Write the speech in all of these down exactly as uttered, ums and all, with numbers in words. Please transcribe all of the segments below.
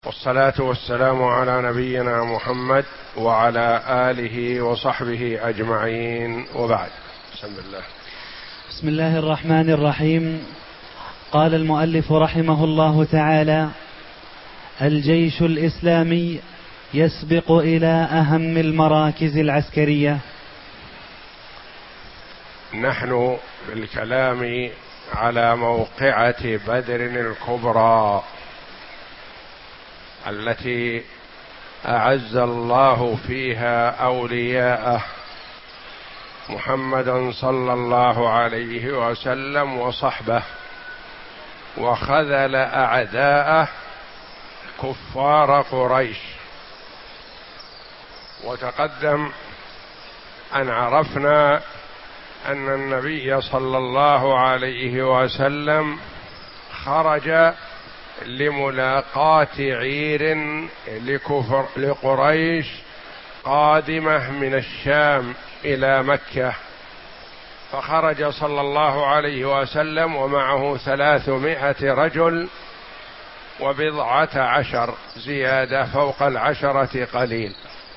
والصلاة والسلام على نبينا محمد وعلى آله وصحبه أجمعين، وبعد. بسم الله. بسم الله الرحمن الرحيم. قال المؤلف رحمه الله تعالى: الجيش الإسلامي يسبق إلى أهم المراكز العسكرية. نحن بالكلام على موقعة بدر الكبرى التي أعز الله فيها أولياءه محمدا صلى الله عليه وسلم وصحبه، وخذل أعداءه كفار قريش. وتقدم أن عرفنا أن النبي صلى الله عليه وسلم خرج لملاقاة عير لكفر لقريش قادمة من الشام إلى مكة، فخرج صلى الله عليه وسلم ومعه ثلاثمائة رجل وبضعة عشر، زيادة فوق العشرة قليل.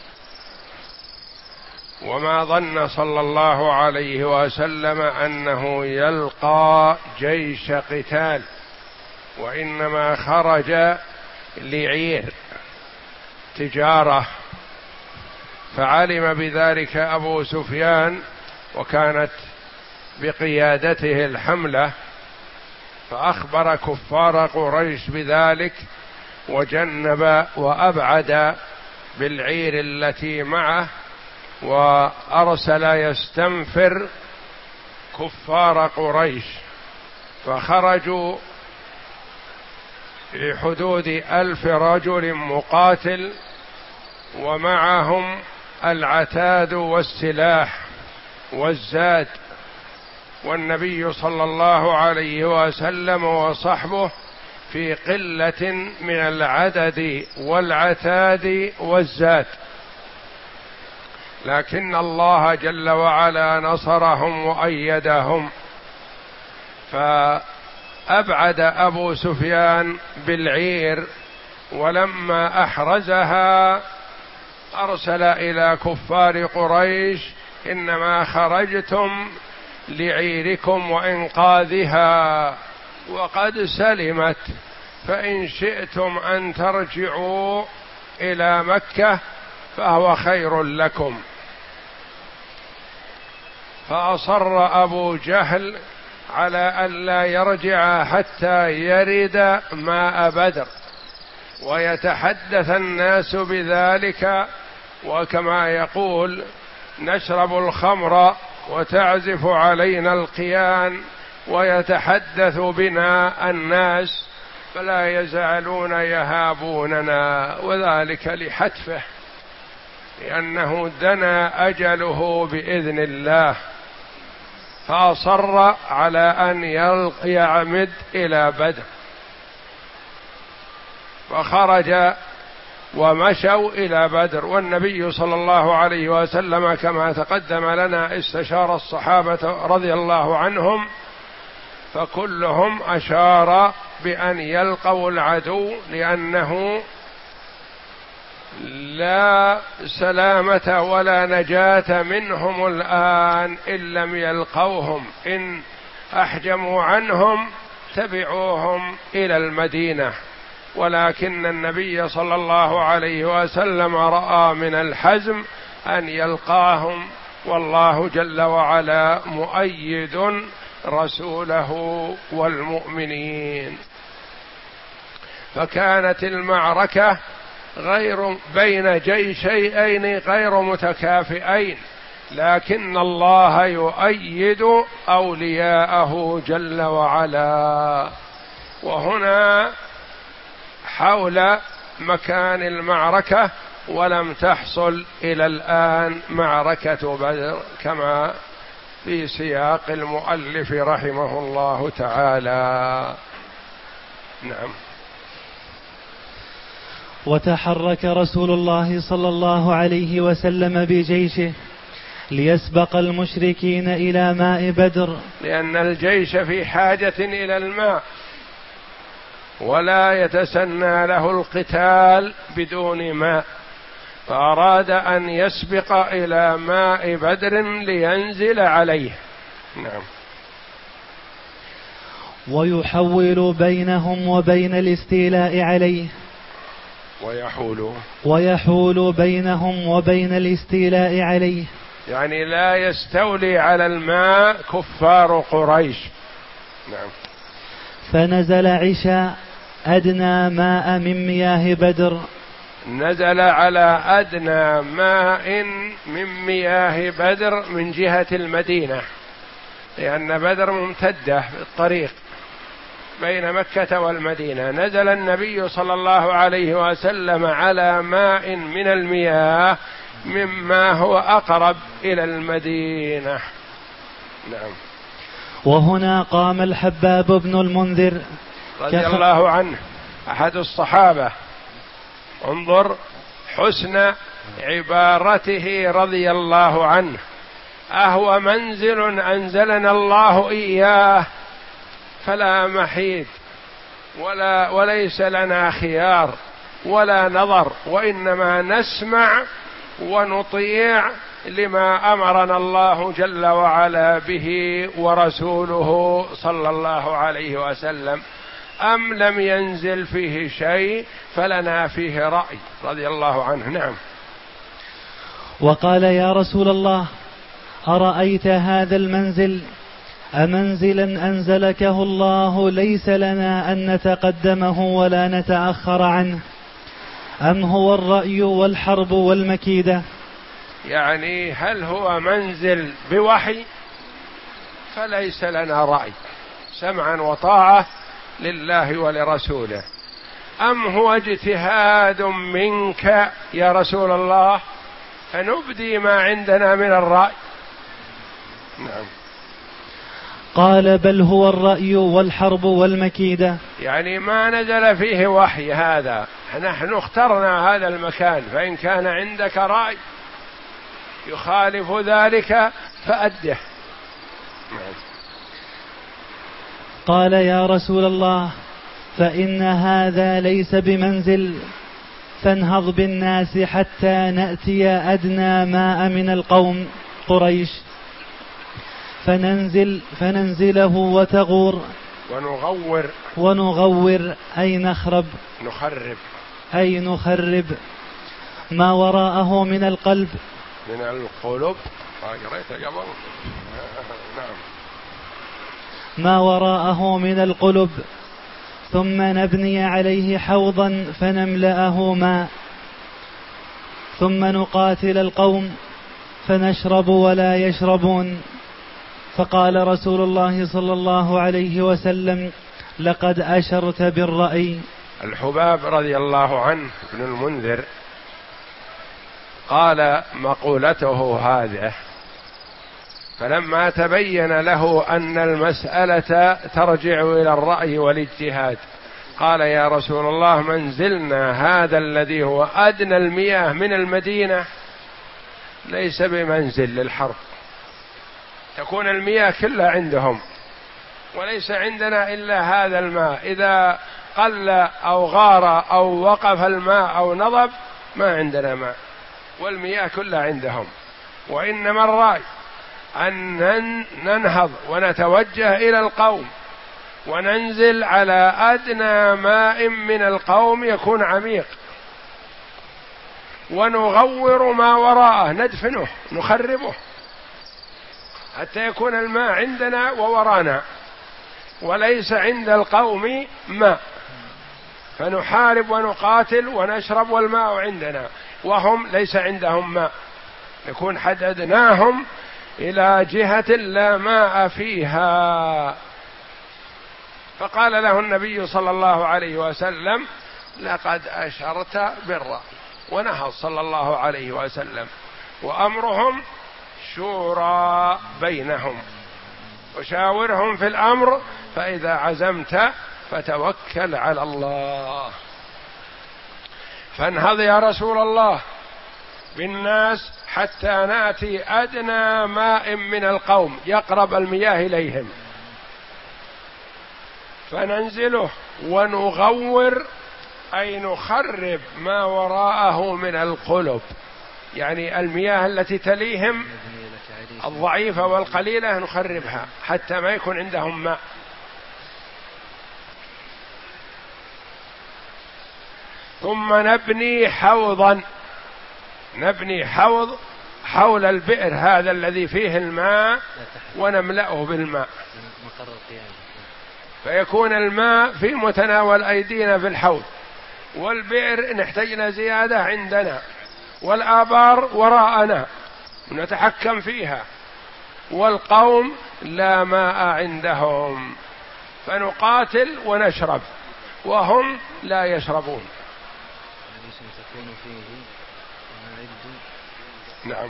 وما ظن صلى الله عليه وسلم أنه يلقى جيش قتال، وإنما خرج لعير تجارة. فعلم بذلك أبو سفيان، وكانت بقيادته الحملة، فأخبر كفار قريش بذلك، وجنب وأبعد بالعير التي معه، وأرسل يستنفر كفار قريش، فخرجوا لحدود ألف رجل مقاتل، ومعهم العتاد والسلاح والزاد. والنبي صلى الله عليه وسلم وصحبه في قلة من العدد والعتاد والزاد، لكن الله جل وعلا نصرهم وأيدهم. فأبعد أبو سفيان بالعير، ولما أحرزها أرسل إلى كفار قريش: إنما خرجتم لعيركم وإنقاذها، وقد سلمت، فإن شئتم أن ترجعوا إلى مكة فهو خير لكم. فأصر أبو جهل على أن لا يرجع حتى يرد ماء بدر، ويتحدث الناس بذلك، وكما يقول: نشرب الخمر وتعزف علينا القيان، ويتحدث بنا الناس فلا يزالون يهابوننا، وذلك لحتفه، لأنه دنا أجله بإذن الله. فأصر على أن يعمد إلى بدر، فخرج ومشوا إلى بدر. والنبي صلى الله عليه وسلم كما تقدم لنا استشار الصحابة رضي الله عنهم، فكلهم أشار بأن يلقوا العدو، لأنه لا سلامة ولا نجاة منهم الآن إن لم يلقوهم. إن أحجموا عنهم تبعوهم إلى المدينة، ولكن النبي صلى الله عليه وسلم رأى من الحزم أن يلقاهم، والله جل وعلا مؤيد رسوله والمؤمنين. فكانت المعركة غير بين جيشين غير متكافئين، لكن الله يؤيد أولياءه جل وعلا. وهنا حول مكان المعركة، ولم تحصل إلى الآن معركة بدر كما في سياق المؤلف رحمه الله تعالى. نعم. وتحرك رسول الله صلى الله عليه وسلم بجيشه ليسبق المشركين إلى ماء بدر، لأن الجيش في حاجة إلى الماء، ولا يتسنى له القتال بدون ماء، فأراد أن يسبق إلى ماء بدر لينزل عليه. نعم. ويحول بينهم وبين الاستيلاء عليه ويحول ويحول بينهم وبين الاستيلاء عليه، يعني لا يستولي على الماء كفار قريش. نعم. فنزل عشاء أدنى ماء من مياه بدر، نزل على أدنى ماء من مياه بدر من جهة المدينة، لأن بدر ممتدة في الطريق بين مكة والمدينة. نزل النبي صلى الله عليه وسلم على ماء من المياه مما هو أقرب إلى المدينة. نعم. وهنا قام الحباب بن المنذر رضي كف... الله عنه، أحد الصحابة. انظر حسن عبارته رضي الله عنه: أهو منزل أنزلنا الله إياه فلا محيد ولا وليس لنا خيار ولا نظر، وإنما نسمع ونطيع لما أمرنا الله جل وعلا به ورسوله صلى الله عليه وسلم، أم لم ينزل فيه شيء فلنا فيه رأي. رضي الله عنه. نعم. وقال: يا رسول الله، أرأيت هذا المنزل أمنزلا أنزلكه الله ليس لنا أن نتقدمه ولا نتأخر عنه، أم هو الرأي والحرب والمكيدة؟ يعني هل هو منزل بوحي فليس لنا رأي سمعا وطاعة لله ولرسوله، أم هو اجتهاد منك يا رسول الله فنبدي ما عندنا من الرأي؟ نعم. قال: بل هو الرأي والحرب والمكيدة. يعني ما نزل فيه وحي، هذا نحن اخترنا هذا المكان، فإن كان عندك رأي يخالف ذلك فأده. قال: يا رسول الله، فإن هذا ليس بمنزل، فانهض بالناس حتى نأتي أدنى ماء من القوم قريش فننزل فننزله وتغور ونغور ونغور أي نخرب نخرب أي نخرب ما وراءه من القلب من القلوب. نعم. ما وراءه من القلوب، ثم نبني عليه حوضا فنملأه ماء، ثم نقاتل القوم فنشرب ولا يشربون. فقال رسول الله صلى الله عليه وسلم: لقد أشرت بالرأي. الحباب رضي الله عنه ابن المنذر قال مقولته هذه، فلما تبين له أن المسألة ترجع إلى الرأي والاجتهاد قال: يا رسول الله، منزلنا هذا الذي هو أدنى المياه من المدينة ليس بمنزل للحرب، تكون المياه كلها عندهم وليس عندنا إلا هذا الماء، إذا قل أو غار أو وقف الماء أو نضب ما عندنا ماء، والمياه كلها عندهم، وإنما الرأي أن ننهض ونتوجه إلى القوم وننزل على أدنى ماء من القوم يكون عميق، ونغور ما وراءه، ندفنه نخربه حتى يكون الماء عندنا وورانا وليس عند القوم ماء، فنحارب ونقاتل ونشرب والماء عندنا وهم ليس عندهم ماء، نكون حددناهم إلى جهة لا ماء فيها. فقال له النبي صلى الله عليه وسلم: لقد أشرت بالرأي. ونهض صلى الله عليه وسلم، وأمرهم شورى بينهم، وشاورهم في الأمر، فإذا عزمت فتوكل على الله. فانهض يا رسول الله بالناس حتى نأتي أدنى ماء من القوم يقرب المياه إليهم. فننزله ونغور أي نخرب ما وراءه من القلب، يعني المياه التي تليهم الضعيفة والقليلة نخربها حتى ما يكون عندهم ماء. ثم نبني حوضا، نبني حوض حول البئر هذا الذي فيه الماء ونملأه بالماء، فيكون الماء في متناول أيدينا في الحوض، والبئر إن احتجنا زيادة عندنا، والآبار وراءنا نتحكم فيها، والقوم لا ماء عندهم فنقاتل ونشرب وهم لا يشربون. نعم.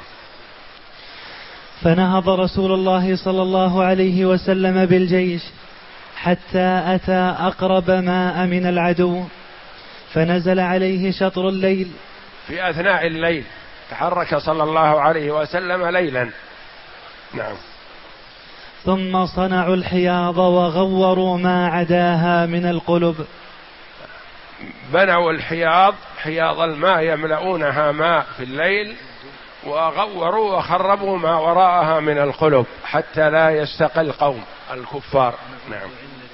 فنهض رسول الله صلى الله عليه وسلم بالجيش حتى أتى أقرب ماء من العدو، فنزل عليه شطر الليل. في أثناء الليل تحرك صلى الله عليه وسلم ليلا. نعم. ثم صنعوا الحياض وغوروا ما عداها من القلب. بنوا الحياض، حياض الماء يملؤونها ماء في الليل، وغوروا وخربوا ما وراءها من القلب حتى لا يستقى القوم الكفار. نعم.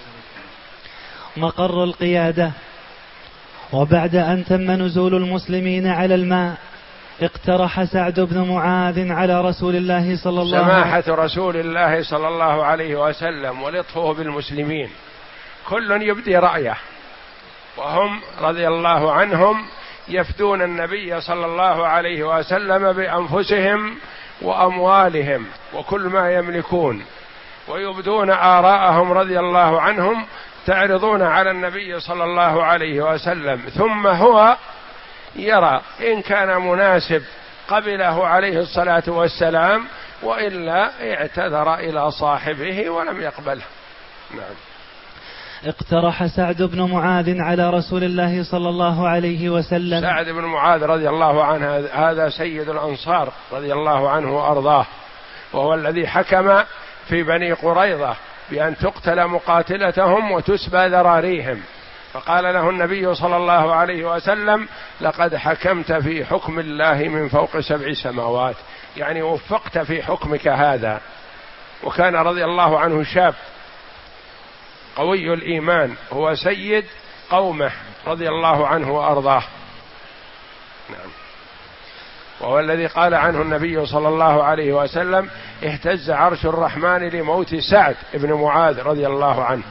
مقر القيادة. وبعد أن تم نزول المسلمين على الماء اقترح سعد بن معاذ على رسول الله صلى الله عليه وسلم، سماحة رسول الله صلى الله عليه وسلم ولطفه بالمسلمين، كل يبدي رأيه، وهم رضي الله عنهم يفدون النبي صلى الله عليه وسلم بأنفسهم وأموالهم وكل ما يملكون، ويبدون آراءهم رضي الله عنهم، تعرضون على النبي صلى الله عليه وسلم، ثم هو يرى إن كان مناسب قبله عليه الصلاة والسلام، وإلا اعتذر إلى صاحبه ولم يقبله. نعم. اقترح سعد بن معاذ على رسول الله صلى الله عليه وسلم. سعد بن معاذ رضي الله عنه هذا سيد الأنصار رضي الله عنه وأرضاه، وهو الذي حكم في بني قريظة بأن تقتل مقاتلتهم وتسبى ذراريهم، فقال له النبي صلى الله عليه وسلم: لقد حكمت في حكم الله من فوق سبع سماوات، يعني وفقت في حكمك هذا. وكان رضي الله عنه شاب قوي الإيمان، هو سيد قومه رضي الله عنه وأرضاه. نعم. وهو الذي قال عنه النبي صلى الله عليه وسلم: اهتز عرش الرحمن لموت سعد بن معاذ رضي الله عنه.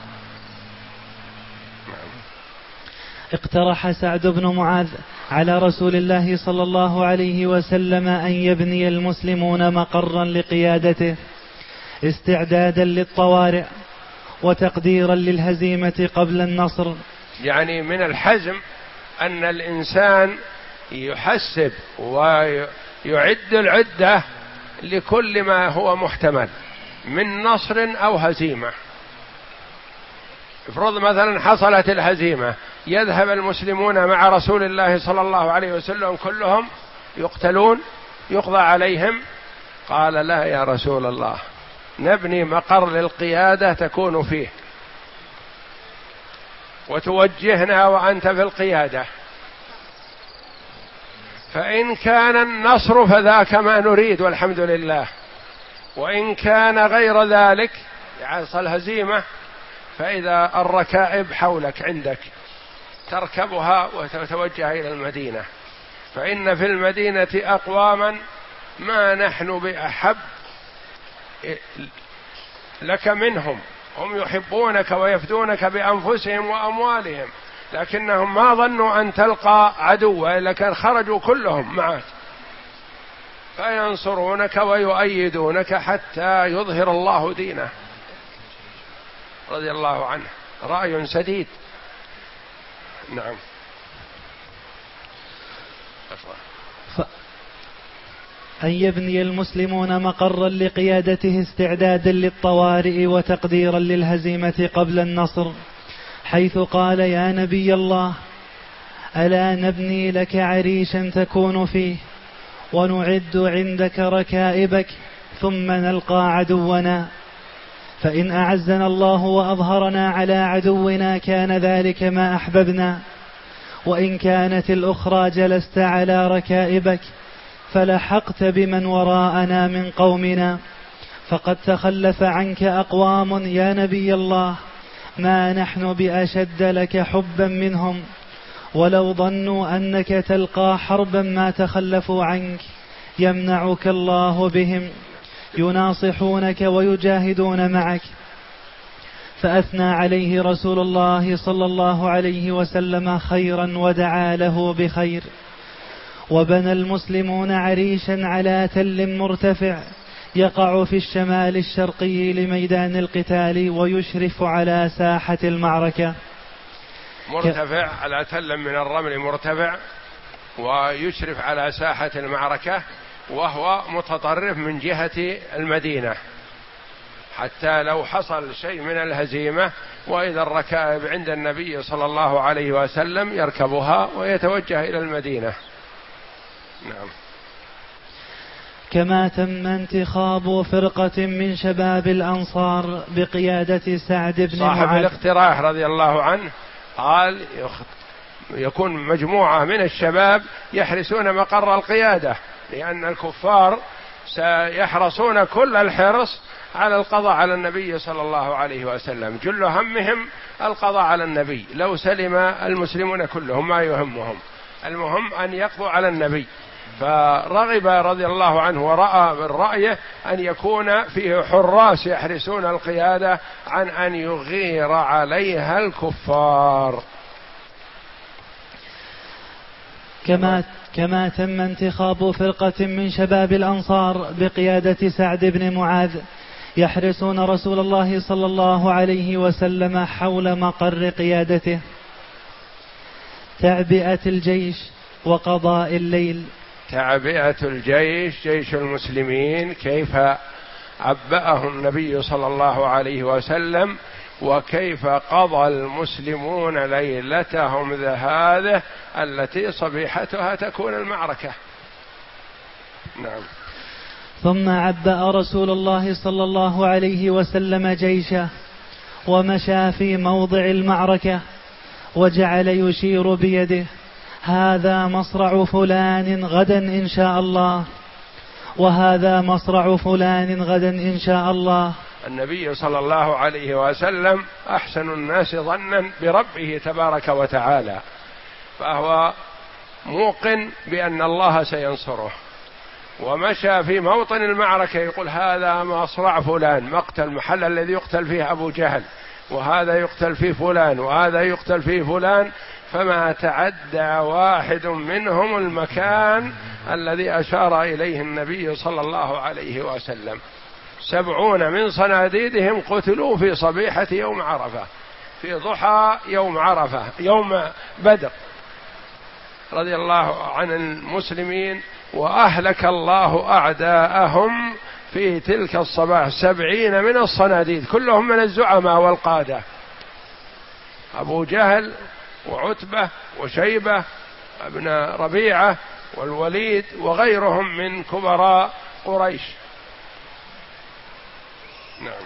نعم. اقترح سعد بن معاذ على رسول الله صلى الله عليه وسلم أن يبني المسلمون مقرا لقيادته استعدادا للطوارئ وتقديرا للهزيمة قبل النصر. يعني من الحزم أن الإنسان يحسب ويعد العدة لكل ما هو محتمل من نصر أو هزيمة. افرض مثلا حصلت الهزيمة، يذهب المسلمون مع رسول الله صلى الله عليه وسلم كلهم يقتلون يقضى عليهم؟ قال: لا يا رسول الله، نبني مقر للقيادة تكون فيه وتوجهنا وأنت في القيادة، فإن كان النصر فذاك ما نريد والحمد لله، وإن كان غير ذلك يحصل هزيمة، فإذا الركائب حولك عندك تركبها وتتوجه إلى المدينة، فإن في المدينة أقواما ما نحن بأحب لك منهم، هم يحبونك ويفدونك بأنفسهم وأموالهم، لكنهم ما ظنوا أن تلقى عدوا، إلا كان خرجوا كلهم معك فينصرونك ويؤيدونك حتى يظهر الله دينه. رضي الله عنه، رأي سديد. نعم. ف... أن يبني المسلمون مقرا لقيادته استعدادا للطوارئ وتقديرا للهزيمة قبل النصر، حيث قال: يا نبي الله، ألا نبني لك عريشا تكون فيه ونعد عندك ركائبك ثم نلقى عدونا؟ فإن أعزنا الله وأظهرنا على عدونا كان ذلك ما أحببنا، وإن كانت الأخرى جلست على ركائبك فلحقت بمن وراءنا من قومنا، فقد تخلف عنك أقوام يا نبي الله ما نحن بأشد لك حبا منهم، ولو ظنوا أنك تلقى حربا ما تخلفوا عنك، يمنعك الله بهم يناصحونك ويجاهدون معك. فأثنى عليه رسول الله صلى الله عليه وسلم خيرا ودعا له بخير. وبنى المسلمون عريشا على تل مرتفع يقع في الشمال الشرقي لميدان القتال ويشرف على ساحة المعركة. مرتفع على تل من الرمل مرتفع ويشرف على ساحة المعركة، وهو متطرف من جهة المدينة، حتى لو حصل شيء من الهزيمة وإذا الركائب عند النبي صلى الله عليه وسلم يركبها ويتوجه إلى المدينة. نعم. كما تم انتخاب فرقة من شباب الأنصار بقيادة سعد بن معاذ. صاحب الاقتراح رضي الله عنه قال يكون مجموعة من الشباب يحرسون مقر القيادة، لأن الكفار سيحرصون كل الحرص على القضاء على النبي صلى الله عليه وسلم، جل همهم القضاء على النبي، لو سلم المسلمون كلهم ما يهمهم، المهم أن يقضوا على النبي. فرغب رضي الله عنه ورأى من رأيه أن يكون فيه حراس يحرسون القيادة عن أن يغير عليها الكفار. كما كما تم انتخاب فرقة من شباب الأنصار بقيادة سعد بن معاذ يحرسون رسول الله صلى الله عليه وسلم حول مقر قيادته. تعبئة الجيش وقضاء الليل. تعبئة الجيش، جيش المسلمين، كيف عبأه النبي صلى الله عليه وسلم، وكيف قضى المسلمون ليلتهم هذه التي صبيحتها تكون المعركة. نعم. ثم عبأ رسول الله صلى الله عليه وسلم جيشه ومشى في موضع المعركة وجعل يشير بيده: هذا مصرع فلان غدا إن شاء الله، وهذا مصرع فلان غدا إن شاء الله. النبي صلى الله عليه وسلم أحسن الناس ظنا بربه تبارك وتعالى، فهو موقن بأن الله سينصره، ومشى في موطن المعركة يقول: هذا مصرع فلان، مقتل محل الذي يقتل فيه أبو جهل، وهذا يقتل فيه فلان، وهذا يقتل فيه فلان، فما تعدى واحد منهم المكان الذي أشار إليه النبي صلى الله عليه وسلم. سبعون من صناديدهم قتلوا في صبيحة يوم عرفة، في ضحى يوم عرفة يوم بدر رضي الله عن المسلمين، وأهلك الله أعداءهم في تلك الصباح. سبعين من الصناديد كلهم من الزعماء والقادة، أبو جهل وعتبة وشيبة ابن ربيعة والوليد وغيرهم من كبراء قريش. نعم.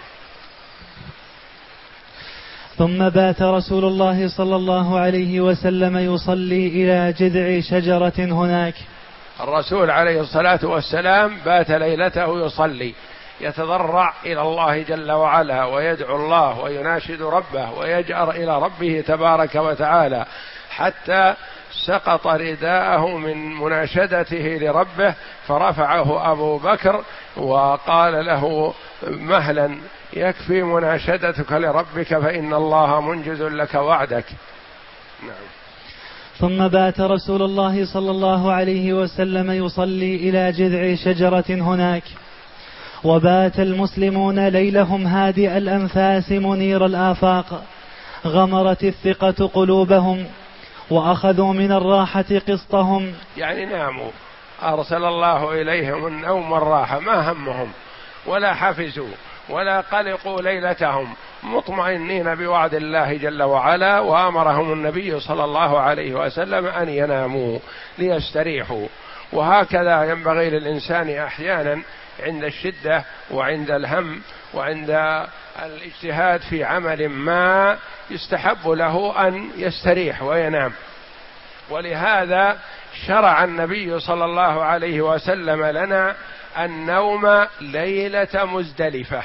ثم بات رسول الله صلى الله عليه وسلم يصلي إلى جذع شجرة هناك. الرسول عليه الصلاة والسلام بات ليلته يصلي، يتضرع إلى الله جل وعلا ويدعو الله ويناشد ربه ويجأر إلى ربه تبارك وتعالى، حتى سقط رداءه من مناشدته لربه، فرفعه أبو بكر وقال له: مهلا، يكفي مناشدتك لربك فإن الله منجز لك وعدك. نعم. ثم بات رسول الله صلى الله عليه وسلم يصلي إلى جذع شجرة هناك. وبات المسلمون ليلهم هادئ الأنفاس منير الآفاق، غمرت الثقة قلوبهم وأخذوا من الراحة قسطهم، يعني ناموا، أرسل الله إليهم النوم والراحة، ما همهم ولا حفزوا ولا قلقوا ليلتهم، مطمئنين بوعد الله جل وعلا. وأمرهم النبي صلى الله عليه وسلم أن يناموا ليستريحوا. وهكذا ينبغي للإنسان أحيانا عند الشدة وعند الهم وعند الاجتهاد في عمل ما يستحب له أن يستريح وينام. ولهذا شرع النبي صلى الله عليه وسلم لنا النوم ليلة مزدلفة.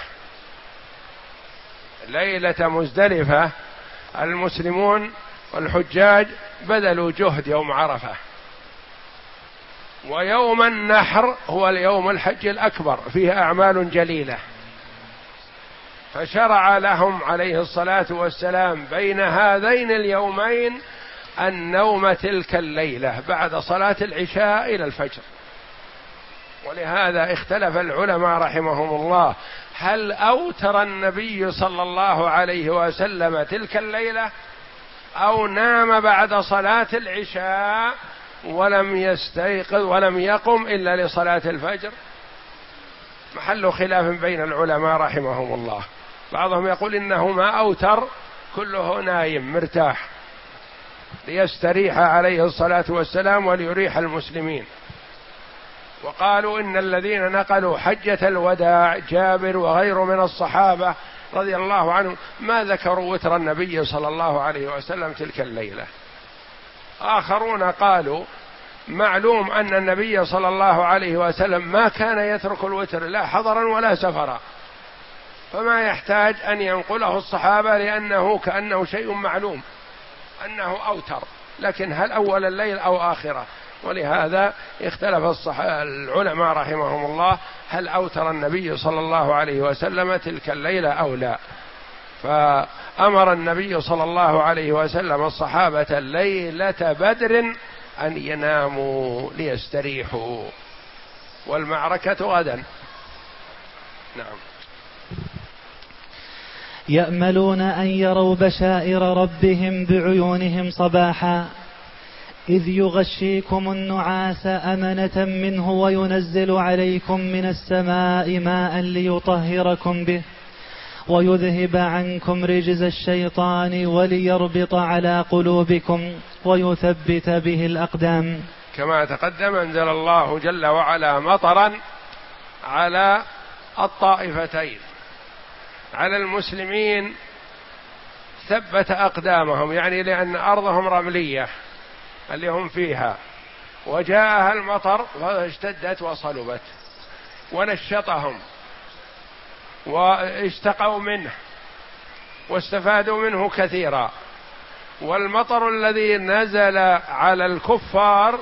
ليلة مزدلفة المسلمون والحجاج بذلوا جهد يوم عرفة، ويوم النحر هو اليوم الحج الأكبر فيه أعمال جليلة، فشرع لهم عليه الصلاة والسلام بين هذين اليومين النوم تلك الليلة بعد صلاة العشاء إلى الفجر. ولهذا اختلف العلماء رحمهم الله هل أوتر النبي صلى الله عليه وسلم تلك الليلة أو نام بعد صلاة العشاء ولم يستيقظ ولم يقم إلا لصلاة الفجر. محل خلاف بين العلماء رحمهم الله. بعضهم يقول إنه ما أوتر، كله نايم مرتاح ليستريح عليه الصلاة والسلام وليريح المسلمين. وقالوا إن الذين نقلوا حجة الوداع جابر وغيره من الصحابة رضي الله عنهم ما ذكروا وتر النبي صلى الله عليه وسلم تلك الليلة. آخرون قالوا معلوم أن النبي صلى الله عليه وسلم ما كان يترك الوتر لا حضرا ولا سفرا، فما يحتاج أن ينقله الصحابة لأنه كأنه شيء معلوم أنه أوتر، لكن هل أول الليل أو آخره؟ ولهذا اختلف الصح... العلماء رحمهم الله هل أوتر النبي صلى الله عليه وسلم تلك الليلة أو لا. فأمر النبي صلى الله عليه وسلم الصحابة ليلة بدر أن يناموا ليستريحوا، والمعركة غدا. نعم. يأملون أن يروا بشائر ربهم بعيونهم صباحا إذ يغشيكم النعاس أمنة منه وينزل عليكم من السماء ماء ليطهركم به ويذهب عنكم رجز الشيطان وليربط على قلوبكم ويثبت به الأقدام. كما تقدم أنزل الله جل وعلا مطرا على الطائفتين، على المسلمين ثبت أقدامهم، يعني لأن أرضهم رملية اللي هم فيها، وجاءها المطر فاشتدت وصلبت ونشطهم واشتقوا منه واستفادوا منه كثيرا. والمطر الذي نزل على الكفار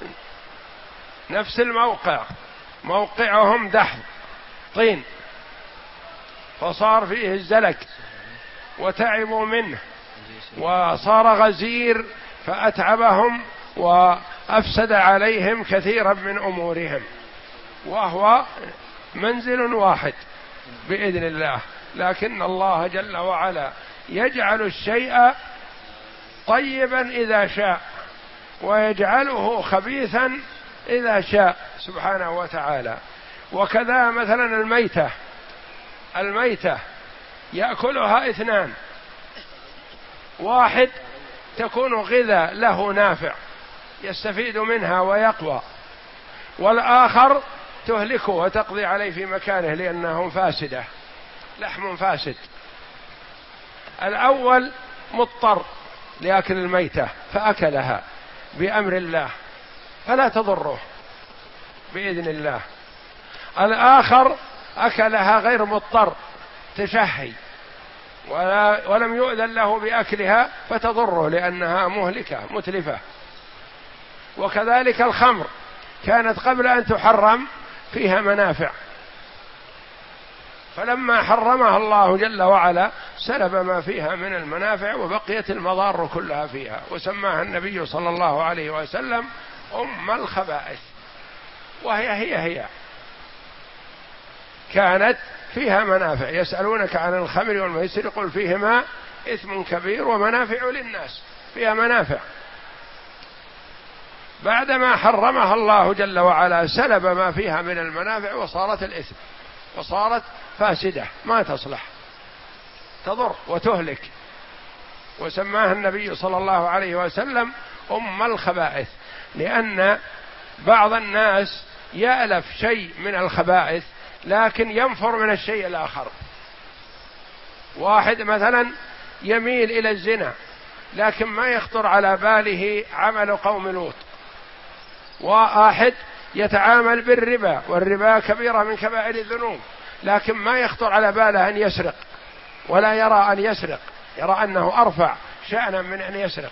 نفس الموقع، موقعهم دحض طين، فصار فيه الزلك وتعبوا منه، وصار غزير فأتعبهم وأفسد عليهم كثيرا من أمورهم، وهو منزل واحد بإذن الله. لكن الله جل وعلا يجعل الشيء طيبا إذا شاء ويجعله خبيثا إذا شاء سبحانه وتعالى. وكذا مثلا الميتة، الميتة يأكلها اثنان، واحد تكون غذاء له نافع يستفيد منها ويقوى، والآخر تهلكه وتقضي عليه في مكانه لأنه فاسدة، لحم فاسد. الأول مضطر لأكل الميتة فأكلها بأمر الله فلا تضره بإذن الله. الآخر أكلها غير مضطر تشهي ولا ولم يؤذن له بأكلها فتضره لأنها مهلكة متلفة. وكذلك الخمر كانت قبل أن تحرم فيها منافع، فلما حرمها الله جل وعلا سلب ما فيها من المنافع وبقيت المضار كلها فيها، وسماها النبي صلى الله عليه وسلم أم الخبائث، وهي هي هي كانت فيها منافع. يسألونك عن الخمر والميسر قل فيهما إثم كبير ومنافع للناس، فيها منافع. بعدما حرمها الله جل وعلا سلب ما فيها من المنافع وصارت الإثم وصارت فاسدة ما تصلح، تضر وتهلك، وسماها النبي صلى الله عليه وسلم أم الخبائث، لأن بعض الناس يألف شيء من الخبائث لكن ينفر من الشيء الآخر. واحد مثلا يميل إلى الزنا لكن ما يخطر على باله عمل قوم لوط. واحد يتعامل بالربا، والربا كبيرة من كبائر الذنوب، لكن ما يخطر على باله أن يسرق ولا يرى أن يسرق، يرى أنه أرفع شأنا من أن يسرق.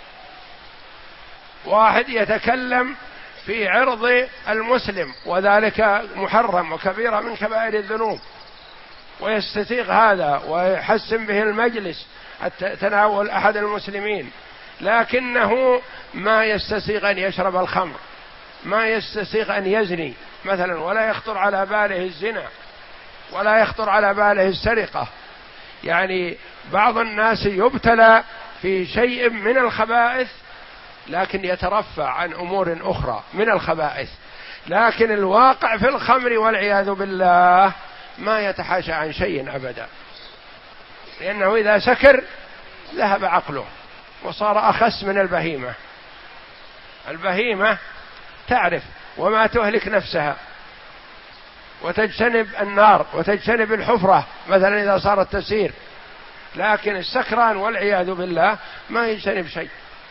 واحد يتكلم في عرض المسلم وذلك محرم وكبيرة من كبائر الذنوب، ويستسيغ هذا ويحسن به المجلس تناول أحد المسلمين، لكنه ما يستسيغ أن يشرب الخمر، ما يستسيغ أن يزني مثلا، ولا يخطر على باله الزنا، ولا يخطر على باله السرقة. يعني بعض الناس يبتلى في شيء من الخبائث لكن يترفع عن أمور أخرى من الخبائث، لكن الواقع في الخمر والعياذ بالله ما يتحاشى عن شيء أبدا، لأنه إذا سكر ذهب عقله وصار أخس من البهيمة. البهيمة تعرف وما تهلك نفسها وتجتنب النار وتجتنب الحفرة مثلا إذا صارت تسير، لكن السكران والعياذ بالله ما يجتنب شيء.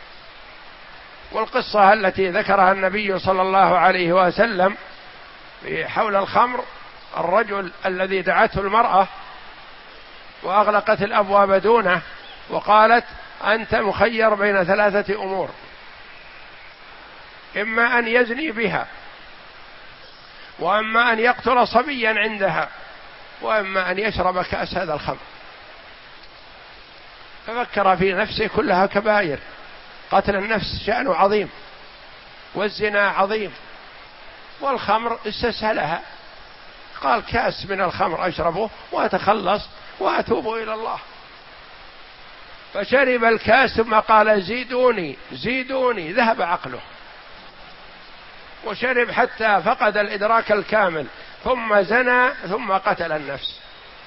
والقصة التي ذكرها النبي صلى الله عليه وسلم حول الخمر، الرجل الذي دعته المرأة وأغلقت الأبواب دونه وقالت أنت مخير بين ثلاثة أمور، إما أن يزني بها، وإما أن يقتل صبيا عندها، وإما أن يشرب كأس هذا الخمر. ففكر في نفسه كلها كبائر، قتل النفس شأنه عظيم، والزنا عظيم، والخمر استسهلها، قال كأس من الخمر أشربه وأتخلص وأتوب إلى الله. فشرب الكاس ثم قال زيدوني زيدوني، ذهب عقله وشرب حتى فقد الإدراك الكامل، ثم زنى ثم قتل النفس.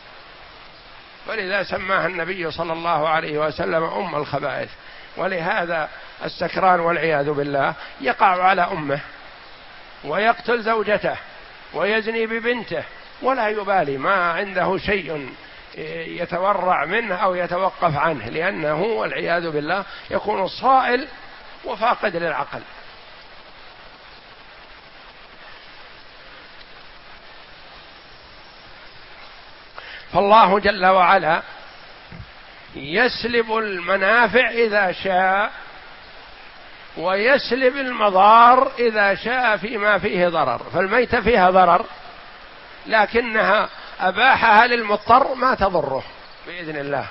ولذا سماها النبي صلى الله عليه وسلم أم الخبائث. ولهذا السكران والعياذ بالله يقع على أمه ويقتل زوجته ويزني ببنته ولا يبالي، ما عنده شيء يتورع منه أو يتوقف عنه، لأنه والعياذ بالله يكون صائل وفاقد للعقل. فالله جل وعلا يسلب المنافع إذا شاء ويسلب المضار إذا شاء فيما فيه ضرر. فالميتة فيها ضرر لكنها أباحها للمضطر ما تضره بإذن الله.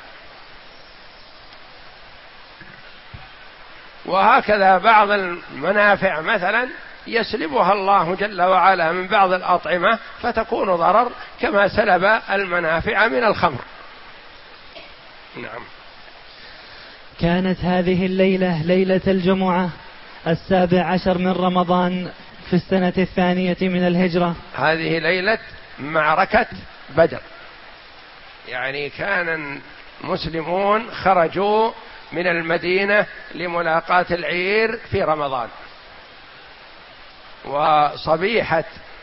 وهكذا بعض المنافع مثلا يسلبها الله جل وعلا من بعض الأطعمة فتكون ضرر، كما سلب المنافع من الخمر. نعم. كانت هذه الليلة ليلة الجمعة السابع عشر من رمضان في السنة الثانية من الهجرة. هذه ليلة معركة بدر، يعني كان المسلمون خرجوا من المدينة لملاقاة العير في رمضان، وصبيحة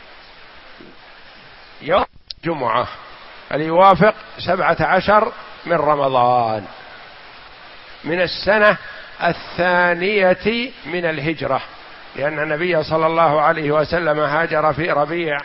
يوم الجمعة اللي يوافق سبعة عشر من رمضان من السنة الثانية من الهجرة، لأن النبي صلى الله عليه وسلم هاجر في ربيع،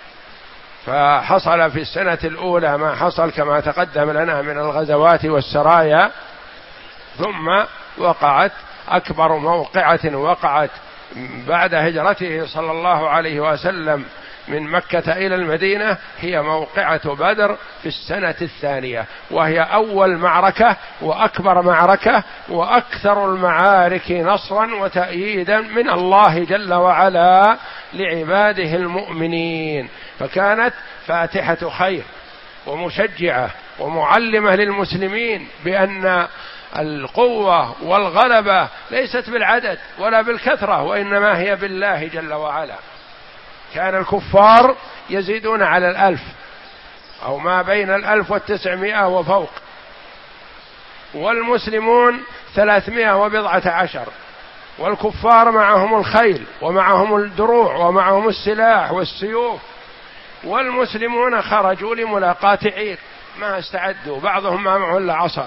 فحصل في السنة الأولى ما حصل كما تقدم لنا من الغزوات والسرايا، ثم وقعت أكبر موقعة وقعت بعد هجرته صلى الله عليه وسلم من مكة إلى المدينة هي موقعة بدر في السنة الثانية، وهي أول معركة وأكبر معركة وأكثر المعارك نصرا وتأييدا من الله جل وعلا لعباده المؤمنين. فكانت فاتحة خير ومشجعة ومعلمة للمسلمين بأن القوة والغلبة ليست بالعدد ولا بالكثرة، وإنما هي بالله جل وعلا. كان الكفار يزيدون على الألف أو ما بين الألف والتسعمائة وفوق، والمسلمون ثلاثمائة وبضعة عشر، والكفار معهم الخيل ومعهم الدروع ومعهم السلاح والسيوف، والمسلمون خرجوا لملاقاة عير، ما استعدوا، بعضهم ما معه إلا عصا،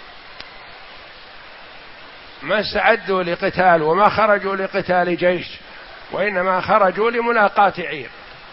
ما استعدوا لقتال وما خرجوا لقتال جيش، وإنما خرجوا لملاقاة عير.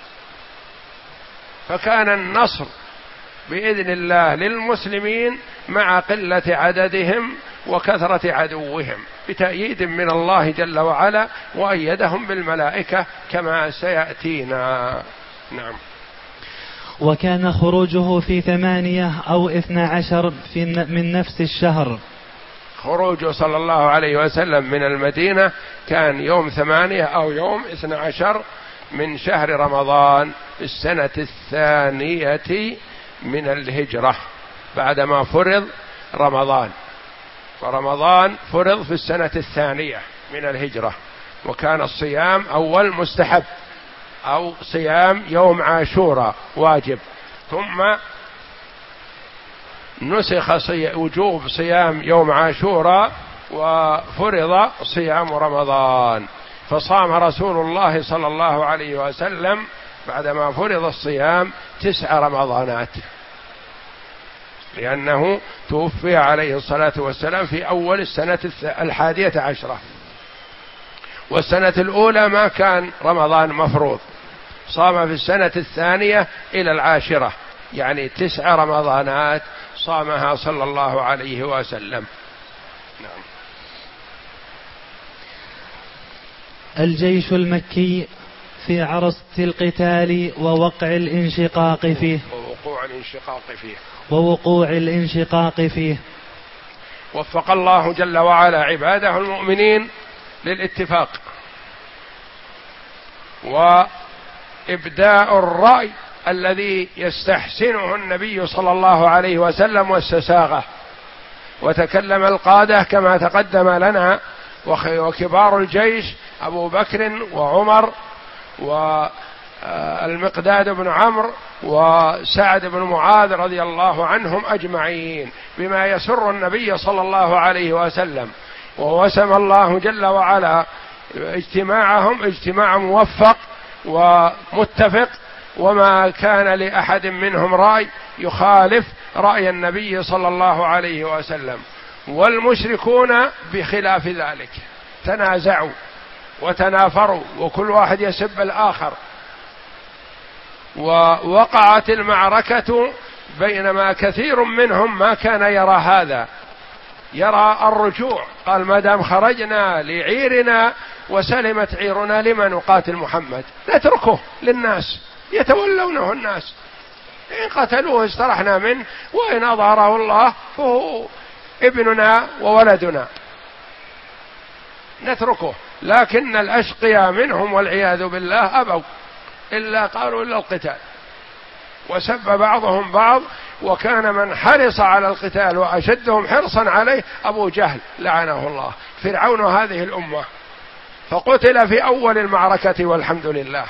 فكان النصر بإذن الله للمسلمين مع قلة عددهم وكثرة عدوهم، بتأييد من الله جل وعلا، وأيدهم بالملائكة كما سيأتينا. نعم. وكان خروجه في ثمانية أو اثنى عشر في من نفس الشهر. خروجه صلى الله عليه وسلم من المدينة كان يوم ثمانية أو يوم اثنى عشر من شهر رمضان في السنة الثانية من الهجرة، بعدما فرض رمضان، ورمضان فرض في السنة الثانية من الهجرة، وكان الصيام أول مستحب أو صيام يوم عاشوراء واجب، ثم نسخ صي... وجوب صيام يوم عاشوراء وفرض صيام رمضان، فصام رسول الله صلى الله عليه وسلم بعدما فرض الصيام تسع رمضانات، لأنه توفي عليه الصلاة والسلام في أول السنة الحادية عشرة، والسنة الأولى ما كان رمضان مفروض، صام في السنة الثانية إلى العاشرة، يعني تسع رمضانات صامها صلى الله عليه وسلم. نعم. الجيش المكي في عرصة القتال ووقع الانشقاق فيه ووقوع الانشقاق فيه ووقوع الانشقاق فيه وفق الله جل وعلا عباده المؤمنين للاتفاق وإبداء الرأي الذي يستحسنه النبي صلى الله عليه وسلم واستساغه، وتكلم القادة كما تقدم لنا، وكبار الجيش أبو بكر وعمر والمقداد بن عمرو وسعد بن معاذ رضي الله عنهم أجمعين، بما يسر النبي صلى الله عليه وسلم، ووسم الله جل وعلا اجتماعهم اجتماع موفق ومتفق، وما كان لأحد منهم رأي يخالف رأي النبي صلى الله عليه وسلم، والمشركون بخلاف ذلك تنازعوا وتنافروا وكل واحد يسب الآخر، ووقعت المعركة، بينما كثير منهم ما كان يرى هذا، يرى الرجوع، قال ما دام خرجنا لعيرنا وسلمت عيرنا لما نقاتل محمد، نتركه للناس يتولونه الناس، إن قتلوه استرحنا منه، وإن أظهره الله فهو ابننا وولدنا، نتركه. لكن الأشقياء منهم والعياذ بالله أبوا، إلا قالوا إلا القتال، وسب بعضهم بعض، وكان من حرص على القتال وأشدهم حرصا عليه أبو جهل لعنه الله، فرعون هذه الأمة، فقتل في أول المعركة والحمد لله.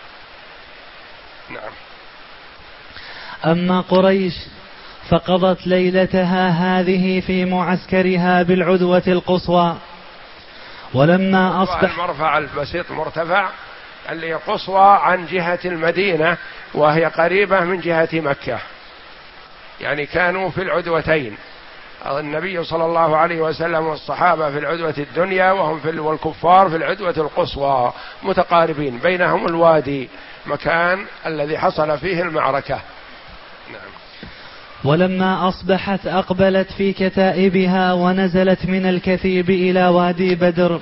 نعم. أما قريش فقضت ليلتها هذه في معسكرها بالعدوة القصوى، ولما أصبح المرفع البسيط مرتفع اللي قصوى عن جهة المدينة، وهي قريبة من جهة مكة، يعني كانوا في العدوتين، النبي صلى الله عليه وسلم والصحابة في العدوة الدنيا، وهم في والكفار في العدوة القصوى، متقاربين، بينهم الوادي، مكان الذي حصل فيه المعركة. نعم. ولما أصبحت أقبلت في كتائبها ونزلت من الكثيب إلى وادي بدر،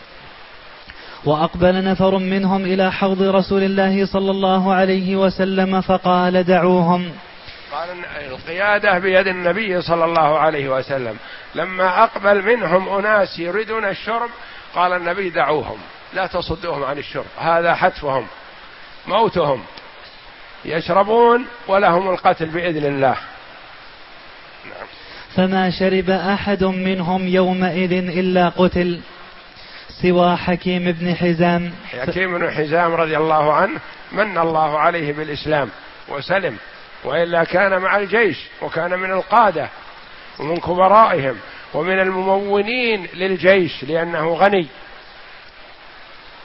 وأقبل نفر منهم إلى حوض رسول الله صلى الله عليه وسلم فقال دعوهم. قال القيادة بيد النبي صلى الله عليه وسلم، لما أقبل منهم أناس يريدون الشرب قال النبي دعوهم، لا تصدوهم عن الشرب، هذا حتفهم موتهم، يشربون ولهم القتل بإذن الله. نعم. فما شرب أحد منهم يومئذ إلا قتل سوى حكيم بن حزام. حكيم بن حزام رضي الله عنه من الله عليه بالإسلام وسلم، وإلا كان مع الجيش، وكان من القادة ومن كبرائهم ومن الممونين للجيش، لأنه غني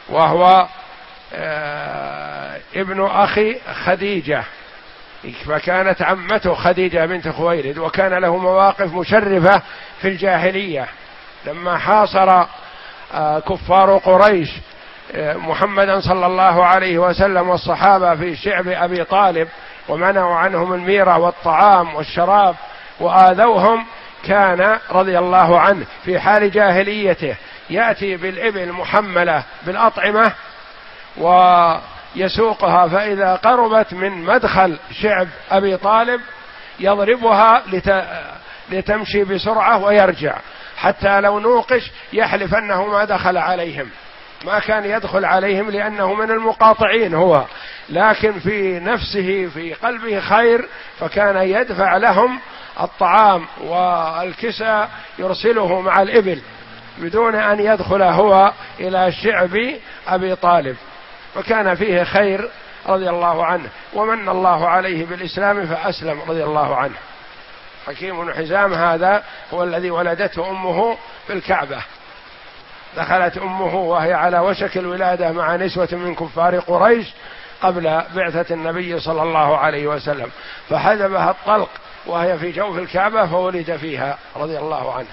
وهو ابن أخي خديجة، فكانت عمته خديجة بنت خويلد، وكان له مواقف مشرفة في الجاهلية لما حاصر كفار قريش محمدا صلى الله عليه وسلم والصحابة في شعب أبي طالب ومنعوا عنهم الميرة والطعام والشراب وآذوهم، كان رضي الله عنه في حال جاهليته يأتي بالإبل محملة بالأطعمة ويسوقها، فإذا قربت من مدخل شعب أبي طالب يضربها لتمشي بسرعة ويرجع، حتى لو نوقش يحلف أنه ما دخل عليهم، ما كان يدخل عليهم لأنه من المقاطعين هو، لكن في نفسه في قلبه خير، فكان يدفع لهم الطعام والكساء يرسله مع الإبل بدون أن يدخل هو إلى شعب أبي طالب، فكان فيه خير رضي الله عنه، ومن الله عليه بالإسلام فأسلم رضي الله عنه. حكيم بن حزام هذا هو الذي ولدته أمه في الكعبة، دخلت أمه وهي على وشك الولادة مع نسوة من كفار قريش قبل بعثة النبي صلى الله عليه وسلم، فحجبها الطلق وهي في جوف الكعبة فولد فيها رضي الله عنه.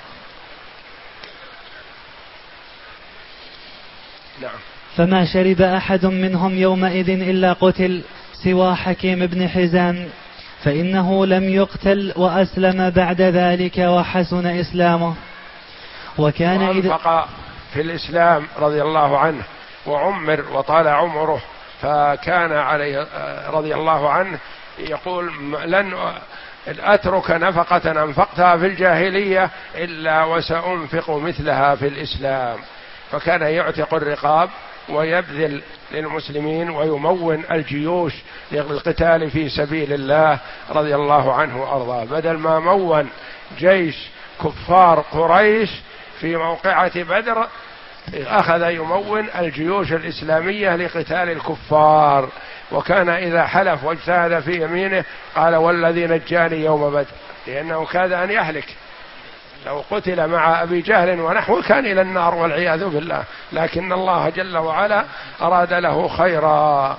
نعم. فما شرب أحد منهم يومئذ إلا قتل سوى حكيم بن حزام، فإنه لم يقتل وأسلم بعد ذلك وحسن إسلامه. وكان وأنفق في الإسلام رضي الله عنه وعمر وطال عمره، فكان عليه رضي الله عنه يقول لن أترك نفقة أنفقتها في الجاهلية إلا وسأنفق مثلها في الإسلام، فكان يعتق الرقاب ويبذل للمسلمين ويمون الجيوش للقتال في سبيل الله رضي الله عنه وأرضاه، بدل ما مون جيش كفار قريش في موقعة بدر أخذ يمون الجيوش الإسلامية لقتال الكفار، وكان إذا حلف واجتهد في يمينه قال والذي نجاني يوم بدر، لأنه كاد أن يهلك، لو قتل مع أبي جهل ونحوه كان إلى النار والعياذ بالله، لكن الله جل وعلا أراد له خيرا،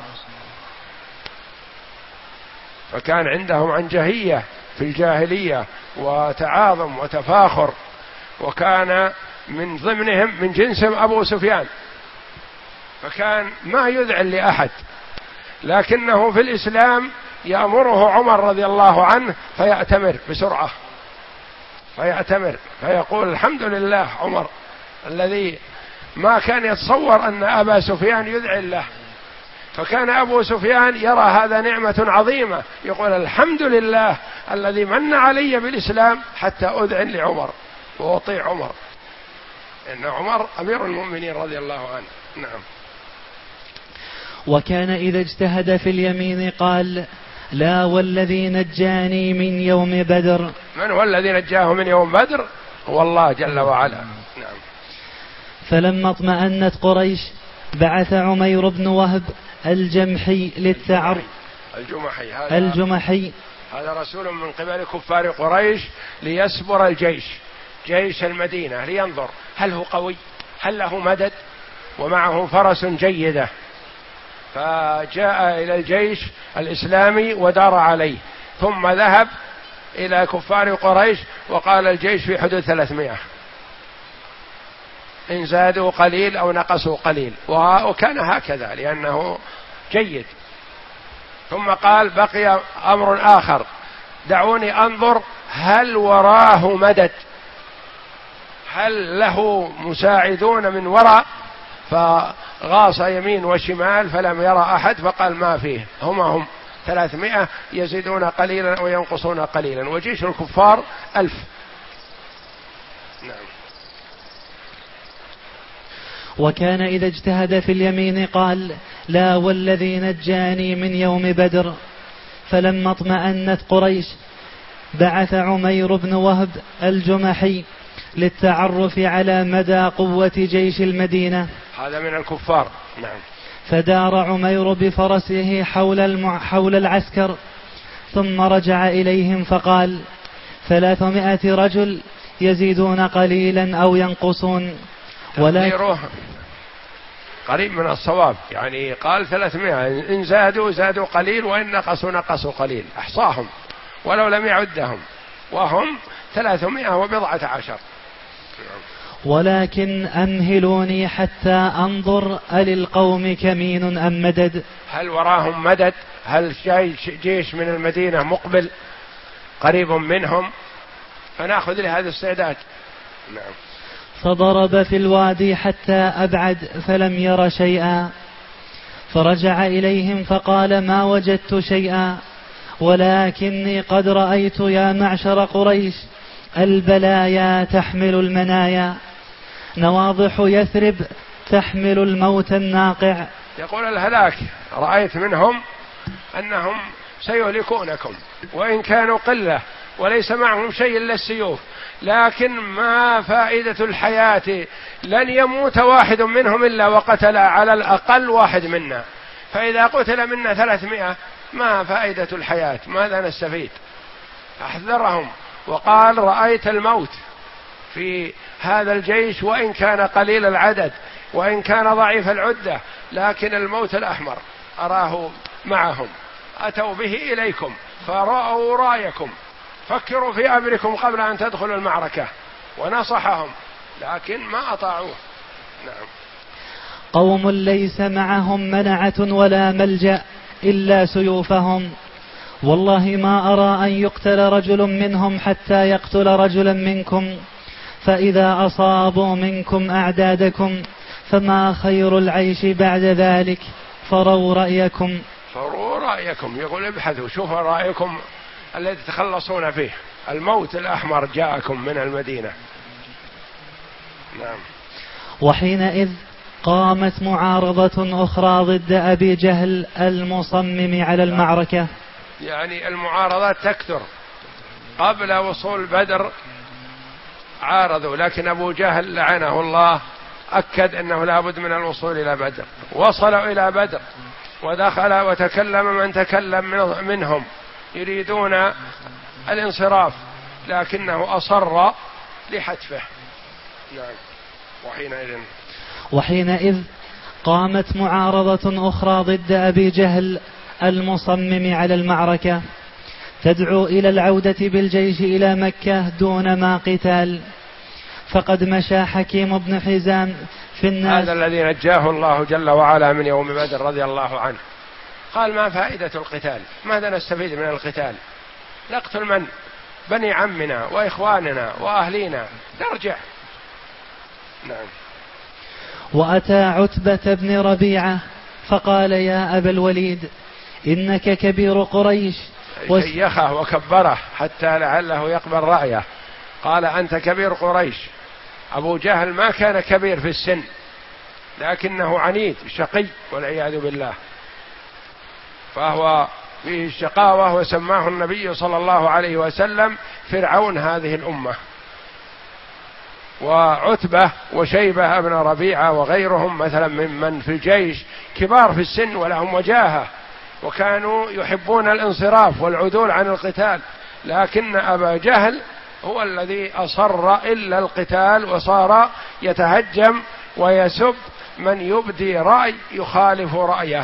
فكان عندهم عنجهية في الجاهلية وتعاظم وتفاخر، وكان من ضمنهم من جنسهم أبو سفيان، فكان ما يذعن لأحد، لكنه في الإسلام يأمره عمر رضي الله عنه فيأتمر بسرعة، فيأتمر فيقول الحمد لله عمر الذي ما كان يتصور أن أبا سفيان يذعن له، فكان أبو سفيان يرى هذا نعمة عظيمة، يقول الحمد لله الذي من علي بالإسلام حتى أذعن لعمر وأطيع عمر، إن عمر أمير المؤمنين رضي الله عنه. نعم. وكان إذا اجتهد في اليمين قال لا والذي نجاني من يوم بدر. من هو الذي نجاه من يوم بدر؟ هو الله جل وعلا. نعم. فلما اطمأنت قريش بعث عمير بن وهب الجمحي للتعر الجمحي هذا الجمحي هذا رسول من قبل كفار قريش ليسبر الجيش، جيش المدينة، لينظر هل هو قوي، هل له مدد، ومعه فرس جيدة، فجاء إلى الجيش الإسلامي ودار عليه، ثم ذهب إلى كفار قريش وقال الجيش في حدود ثلاثمائة، إن زادوا قليل أو نقصوا قليل، وكان هكذا لأنه جيد. ثم قال بقي أمر آخر، دعوني أنظر هل وراه مدد، هل له مساعدون من وراء، فغاص يمين وشمال فلم يرى أحد، فقال ما فيه، هم هم ثلاثمائة يزيدون قليلا وينقصون قليلا، وجيش الكفار ألف. نعم. وكان إذا اجتهد في اليمين قال لا والذي نجاني من يوم بدر. فلما اطمأنت قريش بعث عمير بن وهب الجمحي للتعرف على مدى قوة جيش المدينة، هذا من الكفار. نعم. فدار عمير بفرسه حول, المع... حول العسكر، ثم رجع إليهم فقال ثلاثمائة رجل يزيدون قليلا أو ينقصون، ولكن قريب من الصواب، يعني قال ثلاثمائة، إن زادوا زادوا قليل وإن نقصوا نقصوا قليل، أحصاهم ولو لم يعدهم، وهم ثلاثمائة وبضعة عشر. ولكن أمهلوني حتى أنظر أللقوم كمين أم مدد. هل وراهم مدد؟ هل جيش, جيش من المدينة مقبل قريب منهم؟ فنأخذ لهذا الاستعداد. نعم. فضرب في الوادي حتى أبعد فلم ير شيئا، فرجع إليهم فقال ما وجدت شيئا، ولكني قد رأيت يا معشر قريش البلايا تحمل المنايا، نواضح يثرب تحمل الموت الناقع. يقول الهلاك رأيت منهم أنهم سيهلكونكم، وإن كانوا قلة وليس معهم شيء إلا السيوف، لكن ما فائدة الحياة؟ لن يموت واحد منهم إلا وقتل على الأقل واحد منا، فإذا قتل منا ثلاثمائة ما فائدة الحياة؟ ماذا نستفيد؟ أحذرهم وقال رأيت الموت في هذا الجيش، وإن كان قليل العدد وإن كان ضعيف العدة، لكن الموت الأحمر أراه معهم، أتوا به إليكم فرأوا رأيكم، فكروا في أمركم قبل أن تدخلوا المعركة، ونصحهم لكن ما أطاعوه. نعم. قوم ليس معهم منعة ولا ملجأ إلا سيوفهم، والله ما أرى أن يقتل رجل منهم حتى يقتل رجلا منكم، فإذا أصابوا منكم أعدادكم فما خير العيش بعد ذلك، فروا رأيكم. فروا رأيكم، يقول ابحثوا شوفوا رأيكم الذي تخلصون فيه، الموت الأحمر جاءكم من المدينة. نعم. وحينئذ قامت معارضة أخرى ضد أبي جهل المصمم على المعركة. يعني المعارضات تكثر. قبل وصول بدر عارضوا، لكن أبو جهل لعنه الله أكد أنه لا بد من الوصول إلى بدر، وصلوا إلى بدر ودخل وتكلم من تكلم منهم يريدون الانصراف، لكنه أصر لحتفه. نعم. وحينئذ وحينئذ قامت معارضة أخرى ضد أبي جهل المصمم على المعركة تدعو إلى العودة بالجيش إلى مكة دون ما قتال، فقد مشى حكيم بن حزام في الناس. هذا الذي نجاه الله جل وعلا من يوم بدر رضي الله عنه، قال ما فائدة القتال؟ ماذا نستفيد من القتال؟ نقتل من؟ بني عمنا وإخواننا وأهلينا، نرجع. نعم. وأتى عتبة بن ربيعة فقال يا أبا الوليد إنك كبير قريش، شيخه وكبره حتى لعله يقبل رأيه، قال أنت كبير قريش. أبو جهل ما كان كبير في السن، لكنه عنيد شقي والعياذ بالله، فهو فيه الشقاوة، وسماه النبي صلى الله عليه وسلم فرعون هذه الأمة. وعتبة وشيبة ابن ربيعة وغيرهم مثلا ممن في الجيش كبار في السن ولهم وجاهة، وكانوا يحبون الانصراف والعدول عن القتال، لكن أبا جهل هو الذي أصر إلا القتال، وصار يتهجم ويسب من يبدي رأي يخالف رأيه،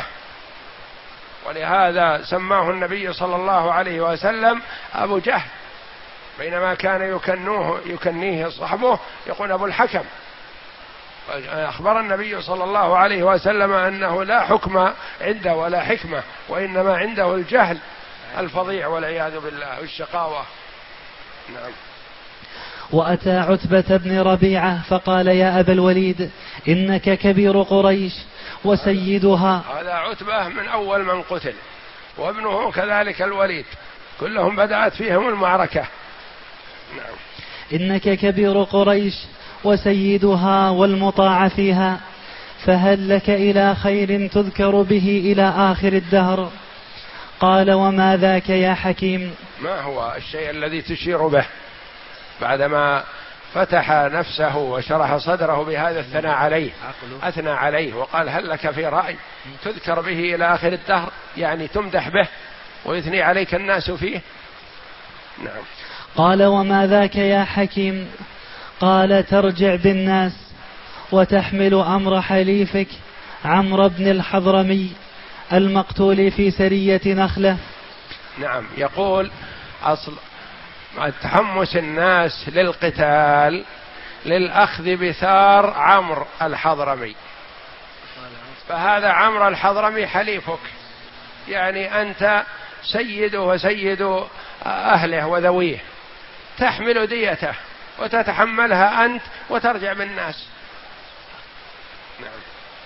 ولهذا سماه النبي صلى الله عليه وسلم أبو جهل، بينما كان يكنوه يكنيه صحبه يقول أبو الحكم. أخبر النبي صلى الله عليه وسلم أنه لا حكم عنده ولا حكمة، وإنما عنده الجهل الفظيع والعياذ بالله والشقاوة. نعم. وأتى عتبة بن ربيعة فقال يا أبا الوليد إنك كبير قريش وسيدها. هذا عتبة من أول من قتل، وابنه كذلك الوليد، كلهم بدأت فيهم المعركة. نعم. إنك كبير قريش وسيدها والمطاع فيها، فهل لك إلى خير تذكر به إلى آخر الدهر؟ قال وما ذاك يا حكيم؟ ما هو الشيء الذي تشير به بعدما فتح نفسه وشرح صدره بهذا الثناء عليه؟ أثنى عليه وقال هل لك في رأي تذكر به إلى آخر الدهر، يعني تمدح به ويثني عليك الناس فيه. نعم. قال وما ذاك يا حكيم؟ قال ترجع بالناس وتحمل أمر حليفك عمرو بن الحضرمي المقتول في سرية نخلة. نعم، يقول أصل تحمس الناس للقتال للأخذ بثار عمرو الحضرمي، فهذا عمرو الحضرمي حليفك، يعني أنت سيده وسيد أهله وذويه، تحمل ديته وتتحملها أنت وترجع بالناس. نعم.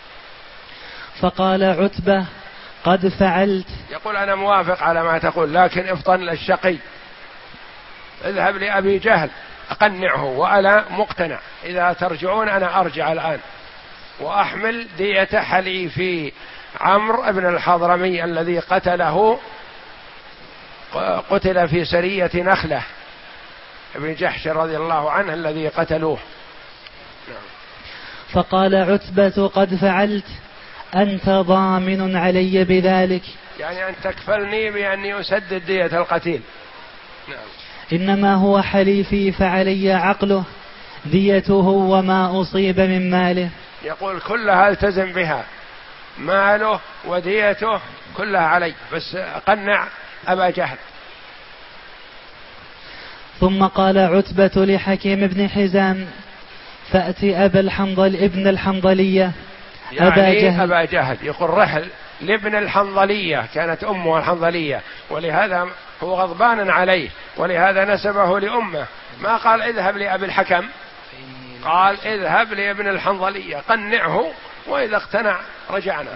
فقال عتبة قد فعلت. يقول أنا موافق على ما تقول، لكن افطن للشقي، اذهب لأبي جهل أقنعه وأنا مقتنع، إذا ترجعون أنا أرجع الآن وأحمل دية حليفي عمرو بن الحضرمي الذي قتله، قتل في سرية نخلة ابن جحش رضي الله عنه الذي قتلوه. فقال عتبة قد فعلت، أنت ضامن علي بذلك، يعني أن تكفلني بأني أسدد دية القتيل. نعم. إنما هو حليفي فعلي عقله، ديته وما أصيب من ماله. يقول كلها التزم بها، ماله وديته كلها علي، بس قنع أبا جهل. ثم قال عتبة لحكيم بن حزام فأت أبا الحنظل ابن الحنظلية يعني أبا جهل. أبا جهل يقول رحل لابن الحنظلية، كانت أمه الحنظلية، ولهذا هو غضبان عليه ولهذا نسبه لأمه، ما قال اذهب لأبي الحكم، قال اذهب لابن الحنظلية قنعه وإذا اقتنع رجعنا.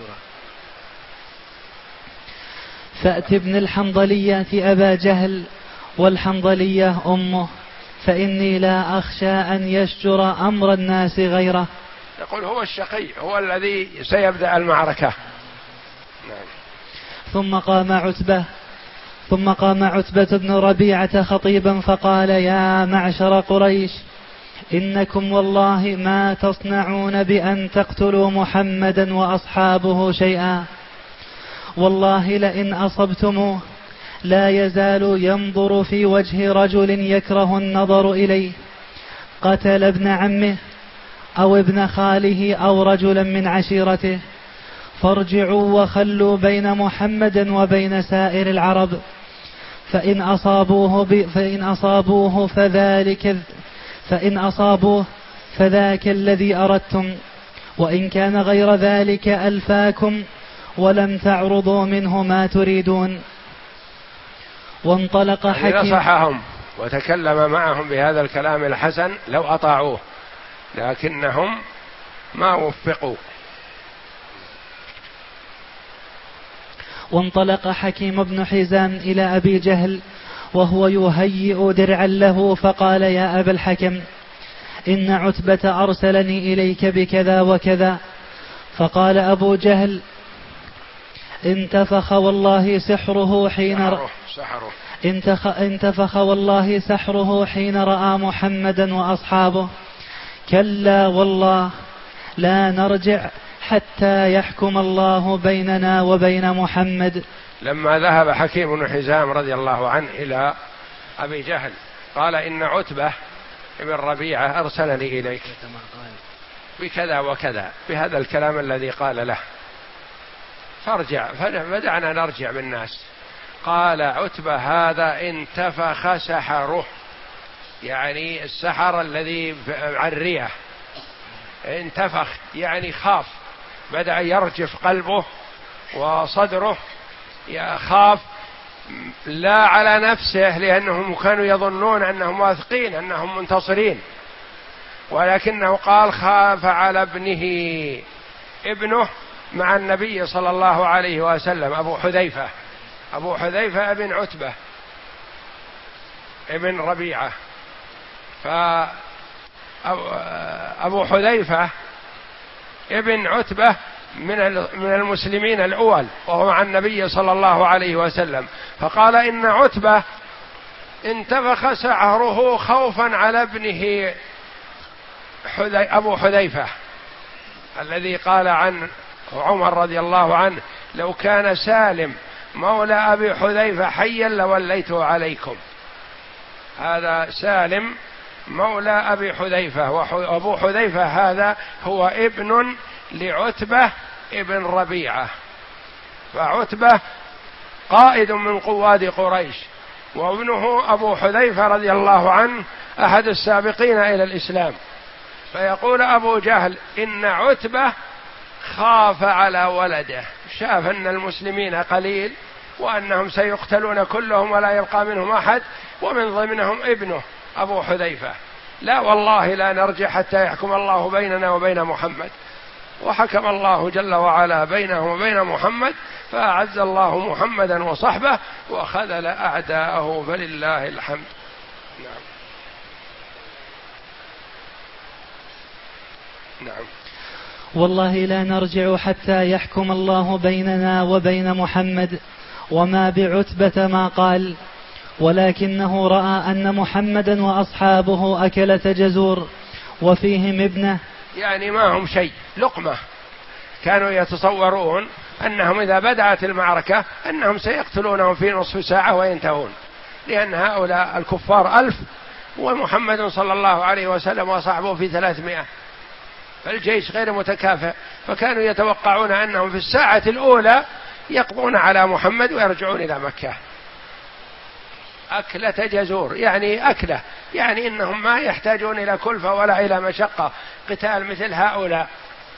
فأت ابن الحنظلية أبا جهل والحنظلية أمه، فإني لا أخشى أن يشجر أمر الناس غيره. يقول هو الشقي، هو الذي سيبدأ المعركة. نعم. ثم قام عتبة ثم قام عتبة بن ربيعة خطيبا فقال يا معشر قريش، إنكم والله ما تصنعون بأن تقتلوا محمدا وأصحابه شيئا، والله لئن أصبتموه لا يزال ينظر في وجه رجل يكره النظر إليه، قتل ابن عمه أو ابن خاله أو رجلا من عشيرته، فارجعوا وخلوا بين محمد وبين سائر العرب، فإن أصابوه, ب... فإن أصابوه فذلك فإن أصابوه فذاك الذي أردتم، وإن كان غير ذلك ألفاكم ولم تعرضوا منه ما تريدون. وانطلق حكيم، يعني نصحهم وتكلم معهم بهذا الكلام الحسن لو أطاعوه، لكنهم ما وفقوا. وانطلق حكيم بن حزام إلى أبي جهل وهو يهيئ درعا له فقال يا أبا الحكم، إن عتبة أرسلني إليك بكذا وكذا. فقال أبو جهل انتفخ والله سحره حين سحره سحره انتفخ والله سحره حين رأى محمدا وأصحابه، كلا والله لا نرجع حتى يحكم الله بيننا وبين محمد. لما ذهب حكيم بن حزام رضي الله عنه إلى أبي جهل قال إن عتبة ابن ربيعة أرسلني إليك بكذا وكذا، بهذا الكلام الذي قال له، فارجع، فدعنا نرجع بالناس. قال عتبة هذا انتفخ سحره، يعني السحر الذي على الريح، انتفخ يعني خاف، بدأ يرجف قلبه وصدره، يخاف لا على نفسه لأنهم كانوا يظنون أنهم واثقين أنهم منتصرين، ولكنه قال خاف على ابنه، ابنه مع النبي صلى الله عليه وسلم أبو حذيفة، أبو حذيفة ابن عتبة ابن ربيعة، فأبو حذيفة ابن عتبة من المسلمين الأول وهو مع النبي صلى الله عليه وسلم، فقال إن عتبة انتفخ سعره خوفا على ابنه أبو حذيفة الذي قال عن عمر رضي الله عنه لو كان سالم مولى أبي حذيفة حيا لوليته عليكم. هذا سالم مولى أبي حذيفة، وأبو حذيفة هذا هو ابن لعتبة ابن ربيعة، فعتبة قائد من قواد قريش، وابنه أبو حذيفة رضي الله عنه أحد السابقين إلى الإسلام. فيقول أبو جهل إن عتبة خاف على ولده، شاف أن المسلمين قليل وأنهم سيقتلون كلهم ولا يبقى منهم أحد، ومن ضمنهم ابنه أبو حذيفة. لا والله لا نرجع حتى يحكم الله بيننا وبين محمد، وحكم الله جل وعلا بينه وبين محمد، فأعز الله محمدا وصحبه وخذل أعداءه، فلله الحمد. نعم. نعم. والله لا نرجع حتى يحكم الله بيننا وبين محمد، وما بعتبة ما قال، ولكنه رأى أن محمدا وأصحابه أكلة جزور وفيهم ابنه، يعني ما هم شيء، لقمة. كانوا يتصورون أنهم إذا بدأت المعركة أنهم سيقتلونهم في نصف ساعة وينتهون، لأن هؤلاء الكفار ألف ومحمد صلى الله عليه وسلم وصحبه في ثلاثمائة، فالجيش غير متكافئ، فكانوا يتوقعون أنهم في الساعة الأولى يقضون على محمد ويرجعون إلى مكة. أكلة جزور يعني أكلة، يعني إنهم ما يحتاجون إلى كلفة ولا إلى مشقة قتال مثل هؤلاء،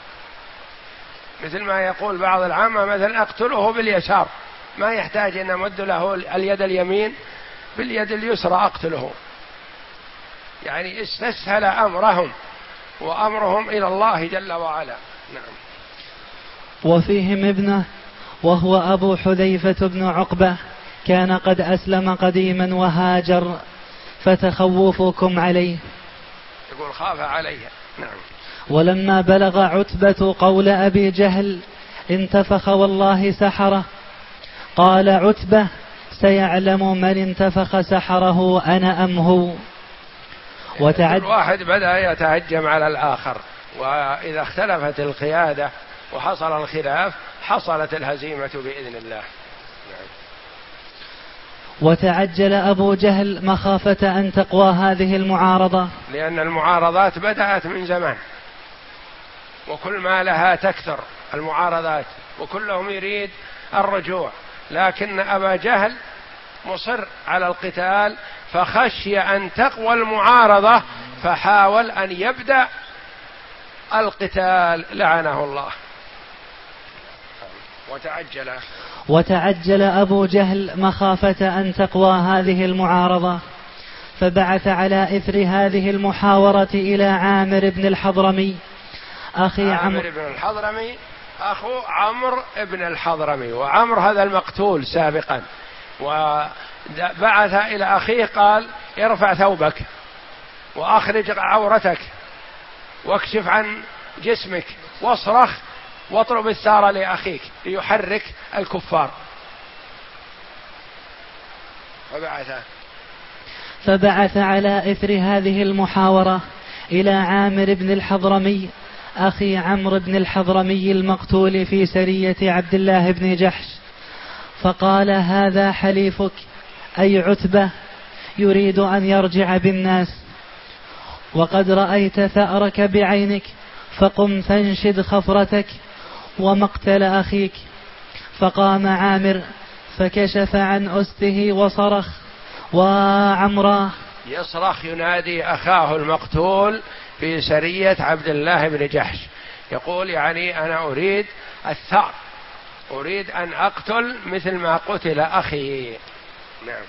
مثل ما يقول بعض العامة مثلا أقتله باليسار، ما يحتاج أن أمد له اليد اليمين باليد اليسرى أقتله، يعني استسهل أمرهم وأمرهم إلى الله جل وعلا. نعم. وفيهم ابنه وهو أبو حذيفة بن عقبة، كان قد أسلم قديما وهاجر، فتخوفكم عليه. يقول خاف عليه. نعم. ولما بلغ عتبة قول أبي جهل انتفخ والله سحره، قال عتبة سيعلم من انتفخ سحره أنا أم هو. وتعد... الواحد بدأ يتهجم على الآخر، وإذا اختلفت القيادة وحصل الخلاف حصلت الهزيمة بإذن الله. نعم. وتعجل أبو جهل مخافة أن تقوى هذه المعارضة، لأن المعارضات بدأت من زمان، وكل ما لها تكثر المعارضات، وكلهم يريد الرجوع، لكن أبا جهل مصر على القتال، فخشي أن تقوى المعارضة فحاول أن يبدأ القتال لعنه الله. وتعجل وتعجل أبو جهل مخافة أن تقوى هذه المعارضة، فبعث على إثر هذه المحاورة إلى عامر بن الحضرمي أخي عامر بن الحضرمي أخو عمرو بن الحضرمي، وعمرو هذا المقتول سابقا، وبعث إلى أخيه قال ارفع ثوبك وأخرج عورتك واكشف عن جسمك واصرخ واطلب الثار لأخيك ليحرك الكفار. فبعث فبعث على إثر هذه المحاورة إلى عامر بن الحضرمي أخي عمرو بن الحضرمي المقتول في سرية عبد الله بن جحش، فقال هذا حليفك أي عتبة يريد أن يرجع بالناس، وقد رأيت ثأرك بعينك، فقم فانشد خفرتك ومقتل أخيك. فقام عامر فكشف عن أسته وصرخ وعمراه، يصرخ ينادي أخاه المقتول في سرية عبد الله بن جحش، يقول يعني أنا أريد الثأر، أريد أن أقتل مثل ما قتل أخي. نعم.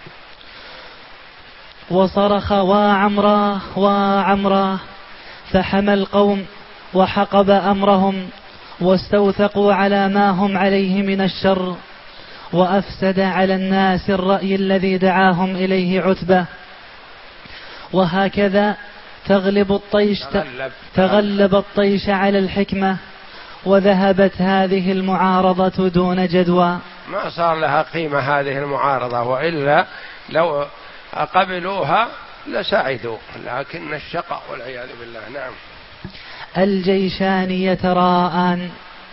وصرخ وعمراه وعمراه، فحمى القوم وحقب أمرهم، واستوثقوا على ما هم عليه من الشر، وأفسد على الناس الرأي الذي دعاهم إليه عتبة. وهكذا تغلب الطيش تغلب, تغلب الطيش على الحكمة، وذهبت هذه المعارضة دون جدوى. ما صار لها قيمة هذه المعارضة، وإلا لو قبلوها لسعدوا، لكن الشقاء والعياذ بالله. نعم. الجيشان يتراءان.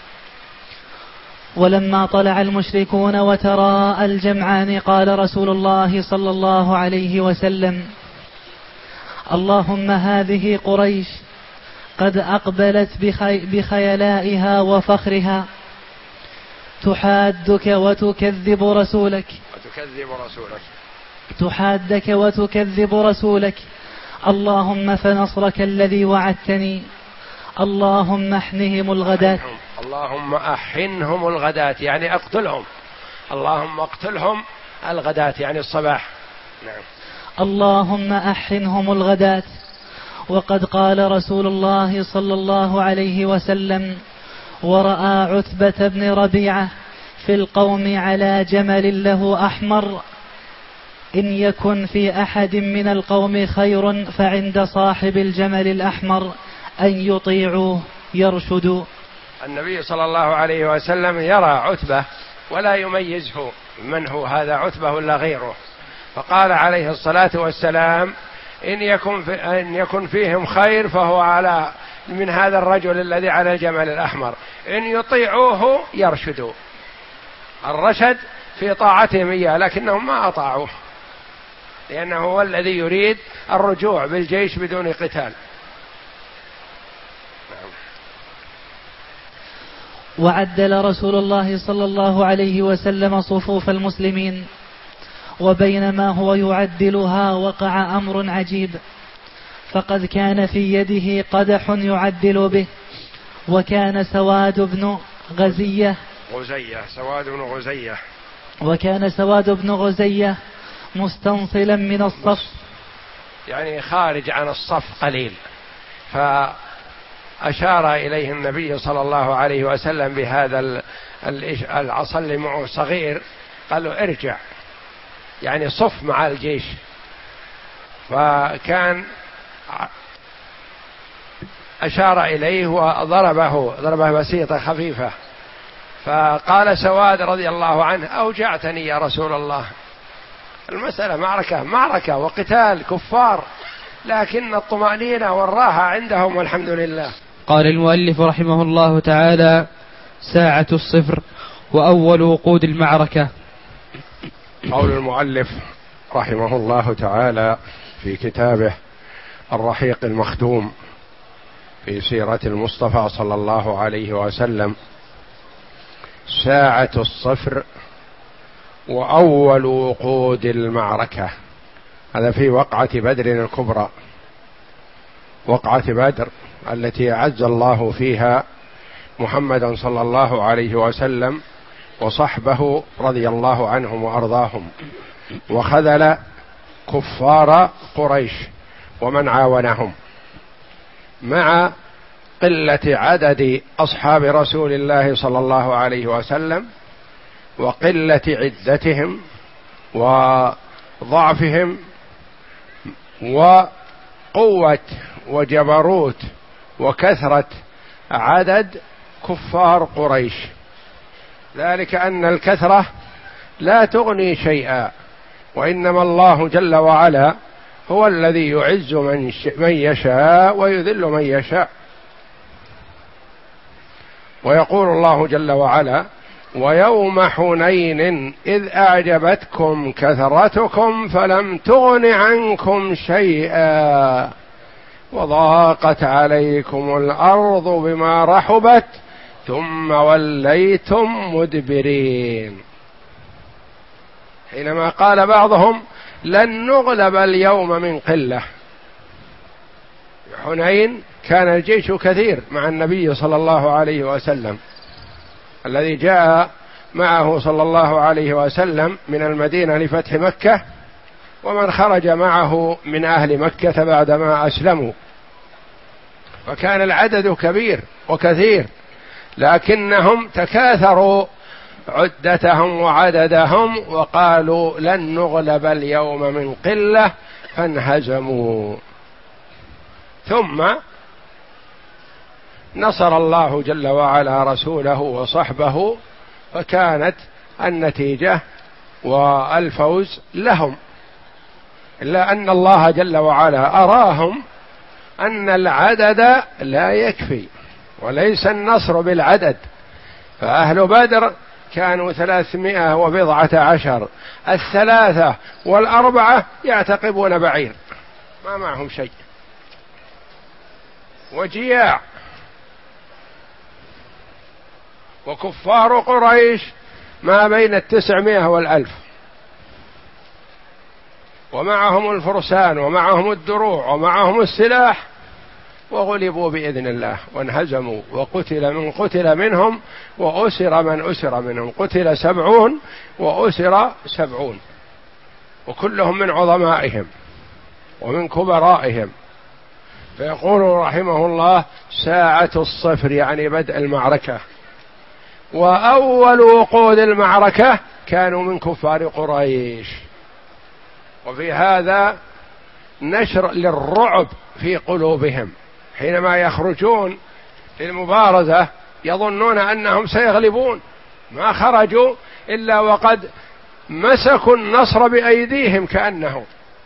ولما طلع المشركون وتراءى الجمعان قال رسول الله صلى الله عليه وسلم اللهم هذه قريش قد أقبلت بخي بخيلائها وفخرها تحادك وتكذب رسولك وتكذب رسولك تحادك وتكذب رسولك اللهم فنصرك الذي وعدتني اللهم احنهم الغداة اللهم أحنهم الغداة يعني اقتلهم اللهم اقتلهم الغداة يعني الصباح. نعم. اللهم أحنهم الغداة. وقد قال رسول الله صلى الله عليه وسلم ورأى عتبة بن ربيعة في القوم على جمل له أحمر إن يكن في أحد من القوم خير فعند صاحب الجمل الأحمر أن يطيعوه يرشدوا. النبي صلى الله عليه وسلم يرى عتبة ولا يميزه من هو هذا عتبة ولا غيره، فقال عليه الصلاة والسلام إن يكن, في إن يكن فيهم خير فهو على من هذا الرجل الذي على الجمل الأحمر، إن يطيعوه يرشدوا. الرشد في طاعتهم إياه لكنهم ما أطاعوه لأنه هو الذي يريد الرجوع بالجيش بدون قتال. وعدل رسول الله صلى الله عليه وسلم صفوف المسلمين، وبينما هو يعدلها وقع أمر عجيب، فقد كان في يده قدح يعدل به، وكان سواد بن غزية غزية سواد بن غزية وكان سواد بن غزية مستنصلا من الصف يعني خارج عن الصف قليل، فأشار إليه النبي صلى الله عليه وسلم بهذا العصا اللي معه صغير، قال له ارجع يعني صف مع الجيش. فكان أشار إليه وضربه ضربة بسيطة خفيفة، فقال سواد رضي الله عنه أوجعتني يا رسول الله، المسألة معركة معركة وقتال كفار لكن الطمأنينة والراحة عندهم والحمد لله. قال المؤلف رحمه الله تعالى: ساعة الصفر وأول وقود المعركة. قول المؤلف رحمه الله تعالى في كتابه الرحيق المختوم في سيرة المصطفى صلى الله عليه وسلم: ساعة الصفر وأول وقود المعركة. هذا في وقعة بدر الكبرى، وقعة بدر التي أعز الله فيها محمدا صلى الله عليه وسلم وصحبه رضي الله عنهم وأرضاهم، وخذل كفار قريش ومن عاونهم، مع قلة عدد أصحاب رسول الله صلى الله عليه وسلم وقلة عدتهم وضعفهم وقوة وجبروت وكثرة عدد كفار قريش، ذلك أن الكثرة لا تغني شيئا، وإنما الله جل وعلا هو الذي يعز من يشاء ويذل من يشاء. ويقول الله جل وعلا: ويوم حنين إذ أعجبتكم كثرتكم فلم تغن عنكم شيئا وضاقت عليكم الأرض بما رحبت ثم وليتم مدبرين. حينما قال بعضهم: لن نغلب اليوم من قلة. حنين كان الجيش كثير مع النبي صلى الله عليه وسلم، الذي جاء معه صلى الله عليه وسلم من المدينة لفتح مكة، ومن خرج معه من أهل مكة بعدما أسلموا، فكان العدد كبير وكثير، لكنهم تكاثروا عدتهم وعددهم وقالوا لن نغلب اليوم من قلة فانهزموا. ثم نصر الله جل وعلا رسوله وصحبه، فكانت النتيجة والفوز لهم، إلا أن الله جل وعلا أراهم أن العدد لا يكفي وليس النصر بالعدد. فأهل بدر كانوا ثلاثمائة وبضعة عشر، الثلاثة والأربعة يعتقبون بعير ما معهم شيء، وجياع. وكفار قريش ما بين التسعمائة والألف، ومعهم الفرسان ومعهم الدروع ومعهم السلاح، وغلبوا بإذن الله وانهزموا، وقتل من قتل منهم وأسر من أسر منهم، قتل سبعون وأسر سبعون، وكلهم من عظمائهم ومن كبرائهم. فيقول رحمه الله: ساعة الصفر، يعني بدء المعركة، وأول وقود المعركة كانوا من كفار قريش. وفي هذا نشر للرعب في قلوبهم، حينما يخرجون للمبارزة يظنون أنهم سيغلبون، ما خرجوا إلا وقد مسكوا النصر بأيديهم كأنهم،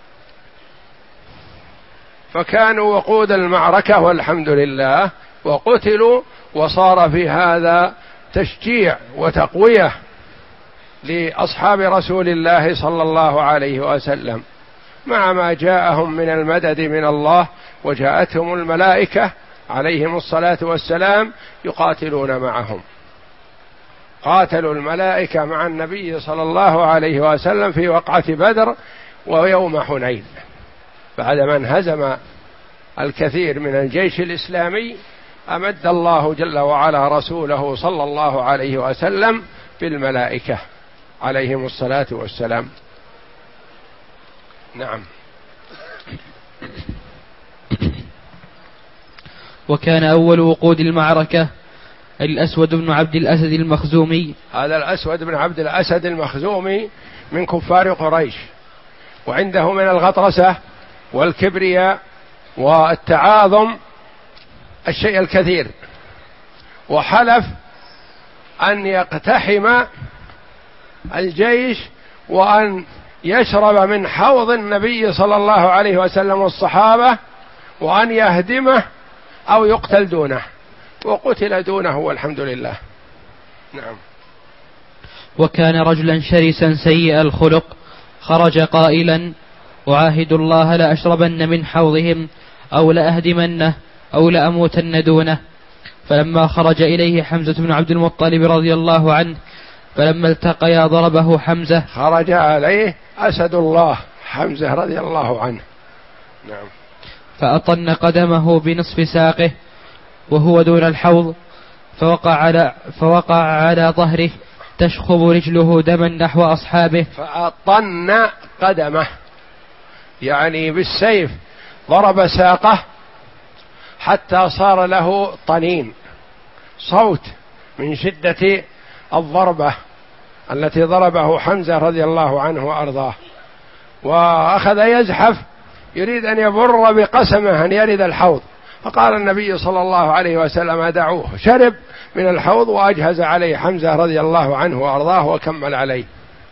فكانوا وقود المعركة والحمد لله، وقتلوا. وصار في هذا تشجيع وتقوية لأصحاب رسول الله صلى الله عليه وسلم، مع ما جاءهم من المدد من الله، وجاءتهم الملائكة عليهم الصلاة والسلام يقاتلون معهم. قاتلوا الملائكة مع النبي صلى الله عليه وسلم في وقعة بدر ويوم حنين، بعدما انهزم الكثير من الجيش الإسلامي. أمد الله جل وعلا رسوله صلى الله عليه وسلم بالملائكة عليهم الصلاة والسلام. نعم. وكان أول وقود المعركة الأسود بن عبد الأسد المخزومي. هذا الأسود بن عبد الأسد المخزومي من كفار قريش، وعنده من الغطرسة والكبرياء والتعاظم الشيء الكثير، وحلف أن يقتحم الجيش وأن يشرب من حوض النبي صلى الله عليه وسلم والصحابة، وأن يهدمه أو يقتل دونه، وقتل دونه والحمد لله. نعم. وكان رجلا شرسا سيء الخلق، خرج قائلا: أعاهد الله لأشربن من حوضهم أو لأهدمنه أو لأموتن دونه. فلما خرج إليه حمزة بن عبد المطلب رضي الله عنه، فلما التقيا ضربه حمزة. خرج عليه أسد الله حمزة رضي الله عنه. نعم. فأطن قدمه بنصف ساقه وهو دون الحوض، فوقع على, فوقع على ظهره تشخب رجله دما نحو أصحابه. فأطن قدمه يعني بالسيف ضرب ساقه حتى صار له طنين، صوت من شدة الضربة التي ضربه حمزة رضي الله عنه وأرضاه، وأخذ يزحف يريد أن يبر بقسمه أن يرد الحوض، فقال النبي صلى الله عليه وسلم: دعوه. شرب من الحوض وأجهز عليه حمزة رضي الله عنه وأرضاه وكمل عليه.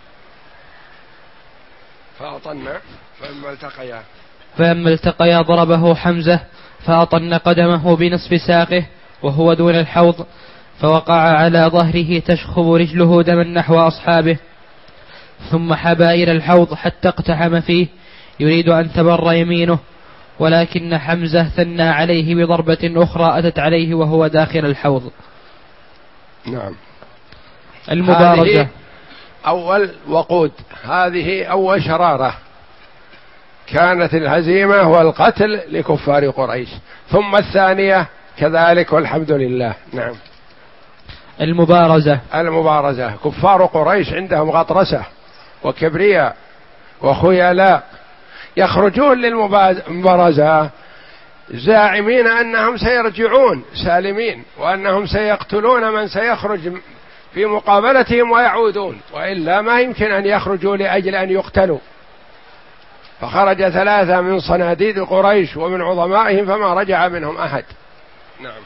فأطن فلما التقيا فلما التقيا ضربه حمزة فأطن قدمه بنصف ساقه وهو دون الحوض، فوقع على ظهره تشخب رجله دما نحو أصحابه، ثم حبى إلى الحوض حتى اقتحم فيه يريد أن تبر يمينه، ولكن حمزة ثنى عليه بضربة أخرى أتت عليه وهو داخل الحوض. نعم. المبارزة. أول وقود، هذه أول شرارة كانت الهزيمة والقتل لكفار قريش، ثم الثانية كذلك والحمد لله. نعم. المبارزة. المبارزة كفار قريش عندهم غطرسة وكبرياء وخيلاء، يخرجون للمبارزة زاعمين أنهم سيرجعون سالمين، وأنهم سيقتلون من سيخرج في مقابلتهم ويعودون، وإلا ما يمكن أن يخرجوا لأجل أن يقتلوا. فخرج ثلاثة من صناديد قريش ومن عظمائهم فما رجع منهم أحد. نعم.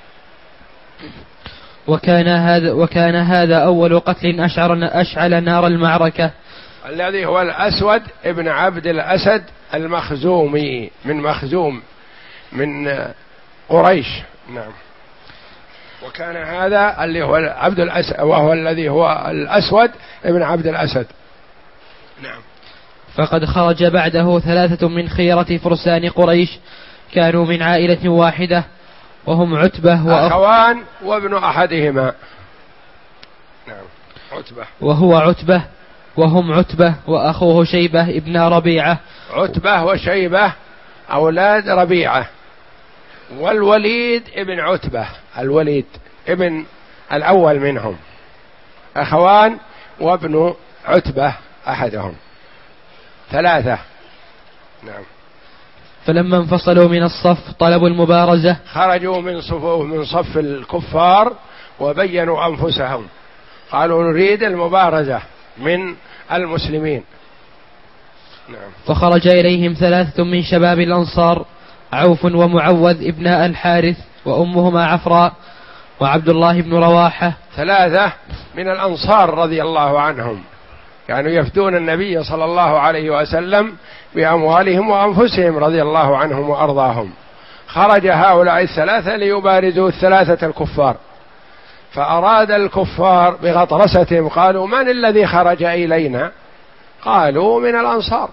وكان هذا وكان هذا أول قتل أشعل أشعل نار المعركة، الذي هو الأسود ابن عبد الأسد المخزومي من مخزوم من قريش. نعم. وكان هذا اللي هو عبد الأسد، وهو الذي هو الأسود ابن عبد الأسد. نعم. فقد خرج بعده ثلاثة من خيرة فرسان قريش، كانوا من عائلة واحدة، وهم عتبة وأخوان وابن أحدهما. نعم عتبة وهو عتبة وهم عتبة وأخوه شيبة ابن ربيعة. عتبة وشيبة أولاد ربيعة، والوليد ابن عتبة، الوليد ابن الأول منهم، أخوان وابن عتبة أحدهم، ثلاثة. نعم. فلما انفصلوا من الصف طلبوا المبارزة، خرجوا من صفوف من صف الكفار وبينوا أنفسهم، قالوا نريد المبارزة من المسلمين. نعم. فخرج إليهم ثلاثة من شباب الأنصار، عوف ومعوذ ابناء الحارث وأمهما عفراء وعبد الله بن رواحة. ثلاثة من الأنصار رضي الله عنهم كانوا يفدون النبي صلى الله عليه وسلم بأموالهم وأنفسهم رضي الله عنهم وأرضاهم. خرج هؤلاء الثلاثة ليبارزوا الثلاثة الكفار، فأراد الكفار بغطرستهم قالوا من الذي خرج إلينا؟ قالوا من الأنصار.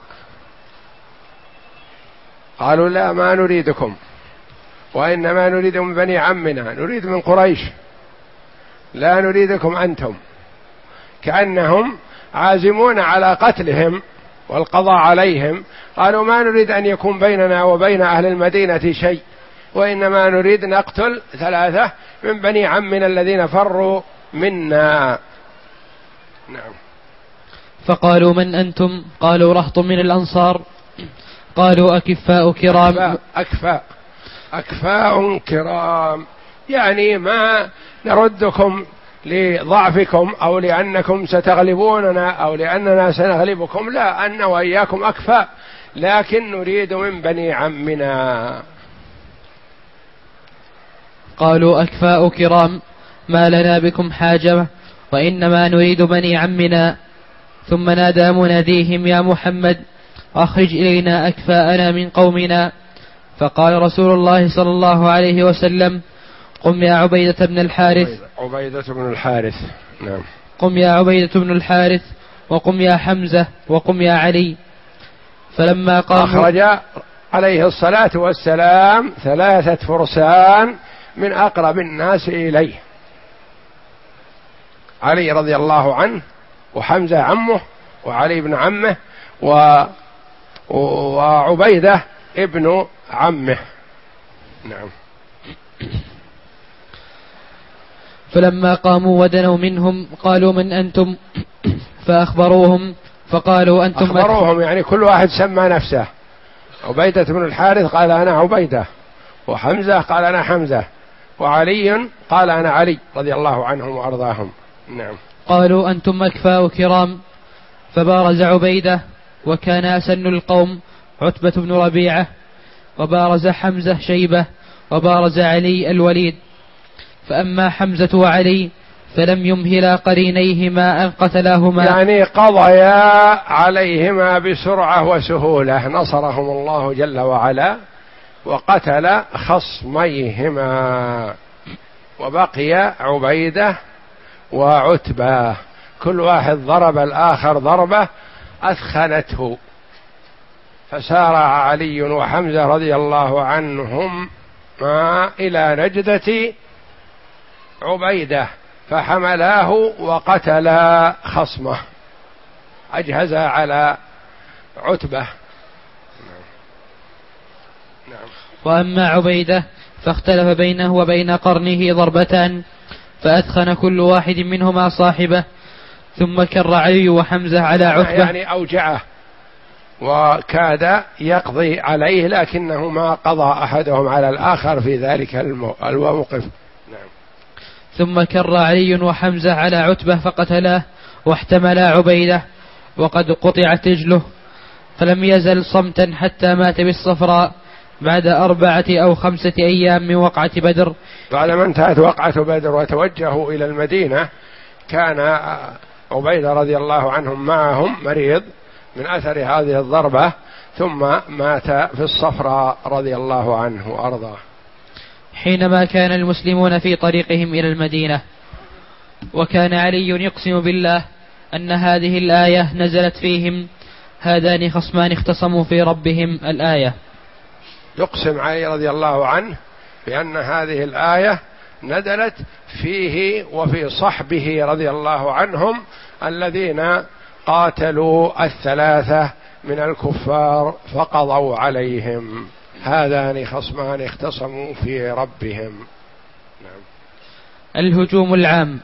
قالوا لا ما نريدكم، وإنما نريد من بني عمنا، نريد من قريش، لا نريدكم أنتم، كأنهم عازمون على قتلهم والقضاء عليهم. قالوا ما نريد أن يكون بيننا وبين أهل المدينة شيء، وإنما نريد نقتل ثلاثة من بني عمنا الذين فروا منا. نعم. فقالوا من أنتم؟ قالوا رهط من الأنصار. قالوا أكفاء كرام. أكفاء أكفاء, أكفاء كرام، يعني ما نردكم لضعفكم أو لأنكم ستغلبوننا أو لأننا سنغلبكم، لا، أن وإياكم أكفاء، لكن نريد من بني عمنا. قالوا أكفاء كرام ما لنا بكم حاجة، وإنما نريد بني عمنا. ثم نادى مناديهم يا محمد أخرج إلينا أكفاءنا من قومنا. فقال رسول الله صلى الله عليه وسلم قم يا عبيدة بن الحارث. عبيدة بن الحارث. نعم. قم يا عبيدة بن الحارث، وقم يا حمزة، وقم يا علي. فلما قام أخرج عليه الصلاة والسلام ثلاثة فرسان من أقرب الناس إليه، علي رضي الله عنه، وحمزة عمه، وعلي بن عمه، و... وعبيدة ابن عمه. نعم. فلما قاموا ودنوا منهم قالوا من أنتم؟ فأخبروهم فقالوا أنتم. أخبروهم يعني كل واحد سمى نفسه. عبيدة بن الحارث قال أنا عبيدة، وحمزة قال أنا حمزة، وعلي قال أنا علي رضي الله عنهم وأرضاهم. نعم. قالوا أنتم أكفاء كرام. فبارز عبيدة وكان أسن القوم عتبة بن ربيعة، وبارز حمزة شيبة، وبارز علي الوليد. فأما حمزة وعلي فلم يمهلا قرينيهما أن قتلاهما، يعني قضيا عليهما بسرعة وسهولة، نصرهم الله جل وعلا وقتل خصميهما، وبقي عبيدة وعتبة، كل واحد ضرب الآخر ضربة أثخنته، فسارع علي وحمزة رضي الله عنهم ما إلى نجدة عبيدة فحملاه وقتلا خصمه، أجهز على عتبة. نعم. وأما عبيدة فاختلف بينه وبين قرنه ضربتان، فأثخن كل واحد منهما صاحبه، ثم كر علي وحمزة على عتبة، يعني أوجعه وكاد يقضي عليه، لكنه ما قضى أحدهم على الآخر في ذلك الموقف. نعم. ثم كر علي وحمزة على عتبة فقتلاه، واحتملا عبيدة وقد قطعت رجله، فلم يزل صمتا حتى مات بالصفراء بعد أربعة أو خمسة أيام من وقعة بدر. بعدما انتهت وقعة بدر وتوجهوا إلى المدينة، كان عبيدة رضي الله عنهم معهم مريض من أثر هذه الضربة، ثم مات في الصفراء رضي الله عنه وأرضاه. حينما كان المسلمون في طريقهم إلى المدينة، وكان علي يقسم بالله أن هذه الآية نزلت فيهم، هذان خصمان اختصموا في ربهم، الآية. يقسم علي رضي الله عنه بأن هذه الآية نزلت فيه وفي صحبه رضي الله عنهم الذين قاتلوا الثلاثة من الكفار فقضوا عليهم. هذان خصمان اختصموا في ربهم. نعم. الهجوم العام.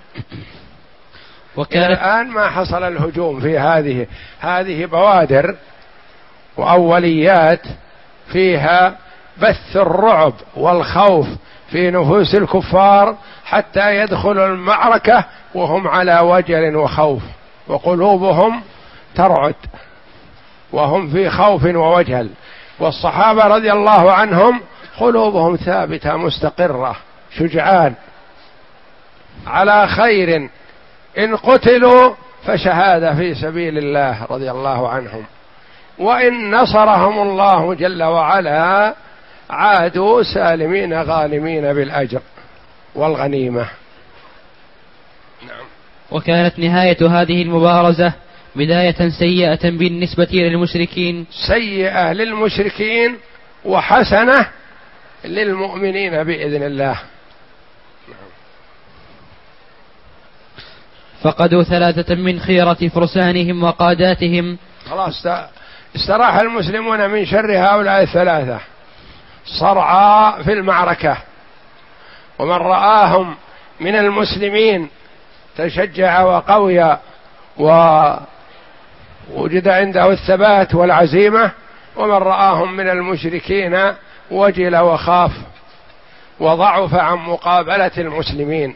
وكان الآن ما حصل الهجوم في هذه هذه بوادر وأوليات فيها بث الرعب والخوف في نفوس الكفار حتى يدخلوا المعركة وهم على وجل وخوف وقلوبهم ترعد وهم في خوف ووجل، والصحابة رضي الله عنهم قلوبهم ثابتة مستقرة شجعان على خير، إن قتلوا فشهادة في سبيل الله رضي الله عنهم، وإن نصرهم الله جل وعلا عادوا سالمين غانمين بالأجر والغنيمة. نعم. وكانت نهاية هذه المبارزة بداية سيئة بالنسبة للمشركين، سيئة للمشركين وحسنة للمؤمنين بإذن الله. فقدوا ثلاثة من خيرة فرسانهم وقاداتهم. خلاص استراح المسلمون من شر هؤلاء الثلاثة صرعى في المعركة، ومن رآهم من المسلمين تشجع وقوي ووجد عنده الثبات والعزيمة، ومن رآهم من المشركين وجل وخاف وضعف عن مقابلة المسلمين.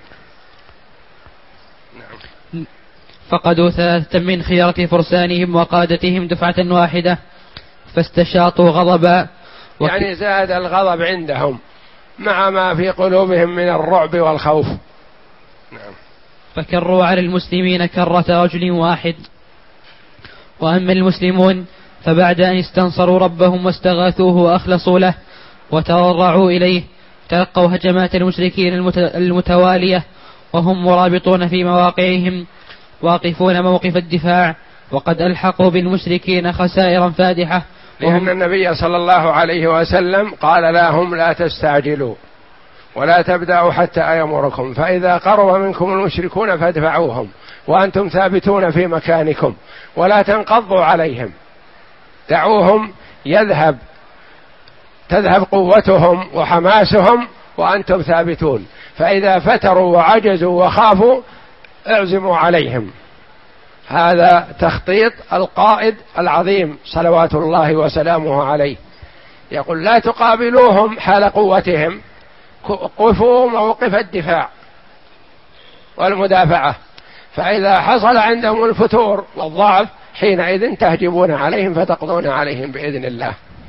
نعم. فقدوا ثلاثة من خيرة فرسانهم وقادتهم دفعة واحدة فاستشاطوا غضبا، وك... يعني زاد الغضب عندهم مع ما في قلوبهم من الرعب والخوف. نعم. فكروا على المسلمين كرة رجل واحد. وأما المسلمون فبعد أن استنصروا ربهم واستغاثوه وأخلصوا له وتضرعوا إليه تلقوا هجمات المشركين المتوالية وهم مرابطون في مواقعهم واقفون موقف الدفاع، وقد ألحقوا بالمشركين خسائرا فادحة. لأن النبي صلى الله عليه وسلم قال لهم لا تستعجلوا ولا تبدأوا حتى أيمركم، فإذا قرب منكم المشركون فادفعوهم وأنتم ثابتون في مكانكم ولا تنقضوا عليهم، دعوهم يذهب تذهب قوتهم وحماسهم وأنتم ثابتون، فإذا فتروا وعجزوا وخافوا اعزموا عليهم. هذا تخطيط القائد العظيم صلوات الله وسلامه عليه، يقول لا تقابلوهم حال قوتهم، قفوا موقف الدفاع والمدافعة، فإذا حصل عندهم الفتور والضعف حينئذ تهجمون عليهم فتقضون عليهم بإذن الله.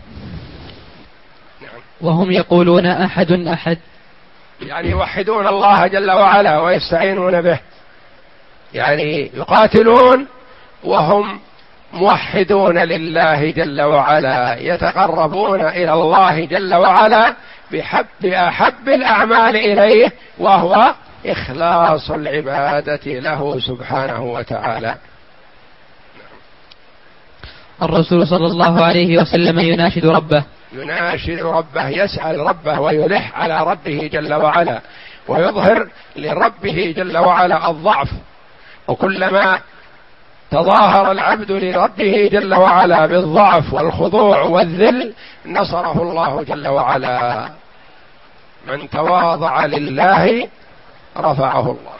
نعم. وهم يقولون أحد أحد، يعني يوحدون الله جل وعلا ويستعينون به، يعني يقاتلون وهم موحدون لله جل وعلا، يتقربون إلى الله جل وعلا بحب بأحب الأعمال إليه وهو إخلاص العبادة له سبحانه وتعالى. الرسول صلى الله عليه وسلم يناشد ربه يناشد ربه يسأل ربه ويلح على ربه جل وعلا ويظهر لربه جل وعلا الضعف، وكلما تظاهر العبد لربه جل وعلا بالضعف والخضوع والذل نصره الله جل وعلا. من تواضع لله رفعه الله.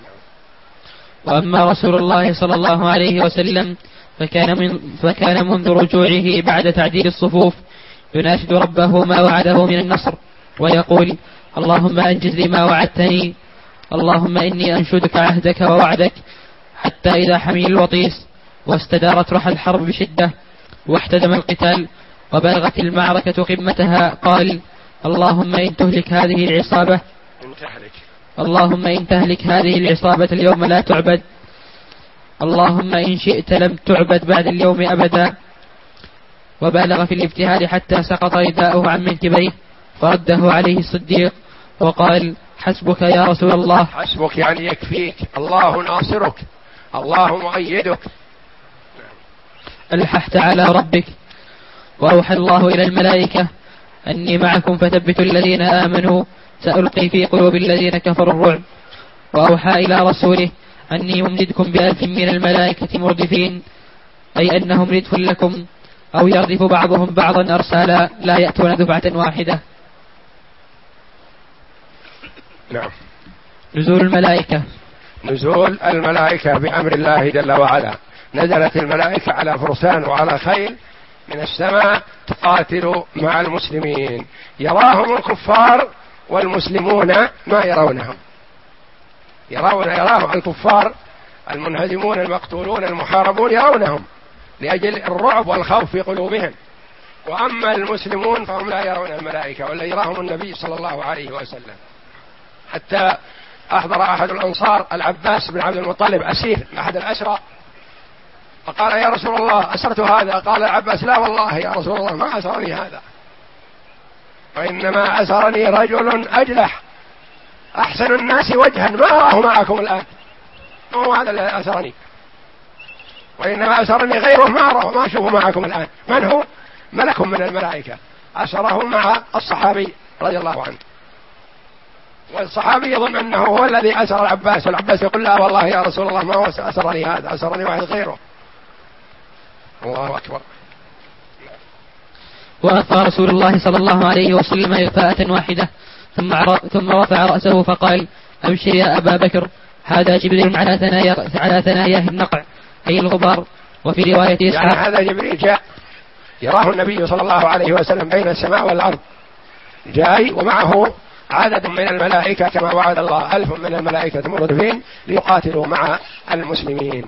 وأما رسول الله صلى الله عليه وسلم فكان, من فكان منذ رجوعه بعد تعديل الصفوف يناشد ربه ما وعده من النصر ويقول اللهم أنجز لي ما وعدتني، اللهم إني أنشدك عهدك ووعدك، حتى إذا حمي الوطيس واستدارت رحى الحرب بشدة واحتدم القتال وبلغت المعركة قمتها قال اللهم إن تهلك هذه العصابة اللهم إن تهلك هذه العصابة اليوم لا تعبد، اللهم إن شئت لم تعبد بعد اليوم أبدا. وبالغ في الابتهال حتى سقط رداءه عن منكبيه فرده عليه الصديق وقال حسبك يا رسول الله. حسبك يعني يكفيك، الله ناصرك، الله مؤيدك. ألححت على ربك. وأوحى الله إلى الملائكة أني معكم فثبتوا الذين آمنوا سألقي في قلوب الذين كفروا الرعب. وأوحى إلى رسوله أني ممددكم بألف من الملائكة مردفين، أي أنهم ردف لكم أو يردف بعضهم بعضا أرسالا لا يأتون دفعة واحدة. نعم. نزول الملائكة. نزول الملائكة بأمر الله جل وعلا. نزلت الملائكة على فرسان وعلى خيل من السماء تقاتل مع المسلمين، يراهم الكفار والمسلمون ما يرونهم. يرون يراهم الكفار المنهزمون المقتولون المحاربون يرونهم لأجل الرعب والخوف في قلوبهم، وأما المسلمون فهم لا يرون الملائكة ولا يراهم النبي صلى الله عليه وسلم. حتى أحضر أحد الأنصار العباس بن عبد المطلب أسير أحد الأسرى، فقال يا رسول الله أسرت هذا؟ قال العباس لا والله يا رسول الله ما أسرني هذا، وإنما أسرني رجل أجلح أحسن الناس وجها ما أراه معكم الآن، هو هذا الذي أسرني، وإنما أسرني غيره ما أراه ما أشوفه معكم الآن. من هو؟ ملك من الملائكة أسره مع الصحابي رضي الله عنه، والصحابي يظن أنه هو الذي أسر العباس، والعباس يقول لا والله يا رسول الله ما هو أسرني هذا، أسرني واحد غيره. الله أكبر. وأخفى رسول الله صلى الله عليه وسلم إخفاءة واحدة ثم ثم رفع رأسه فقال أبشر يا أبا بكر هذا جبريل على ثنايا على ثناياه النقع أي الغبار. وفي رواية يعني هذا جبريل جاء يراه النبي صلى الله عليه وسلم بين السماء والأرض، جاي ومعه عدد من الملائكة كما وعد الله ألف من الملائكة مردفين ليقاتلوا مع المسلمين.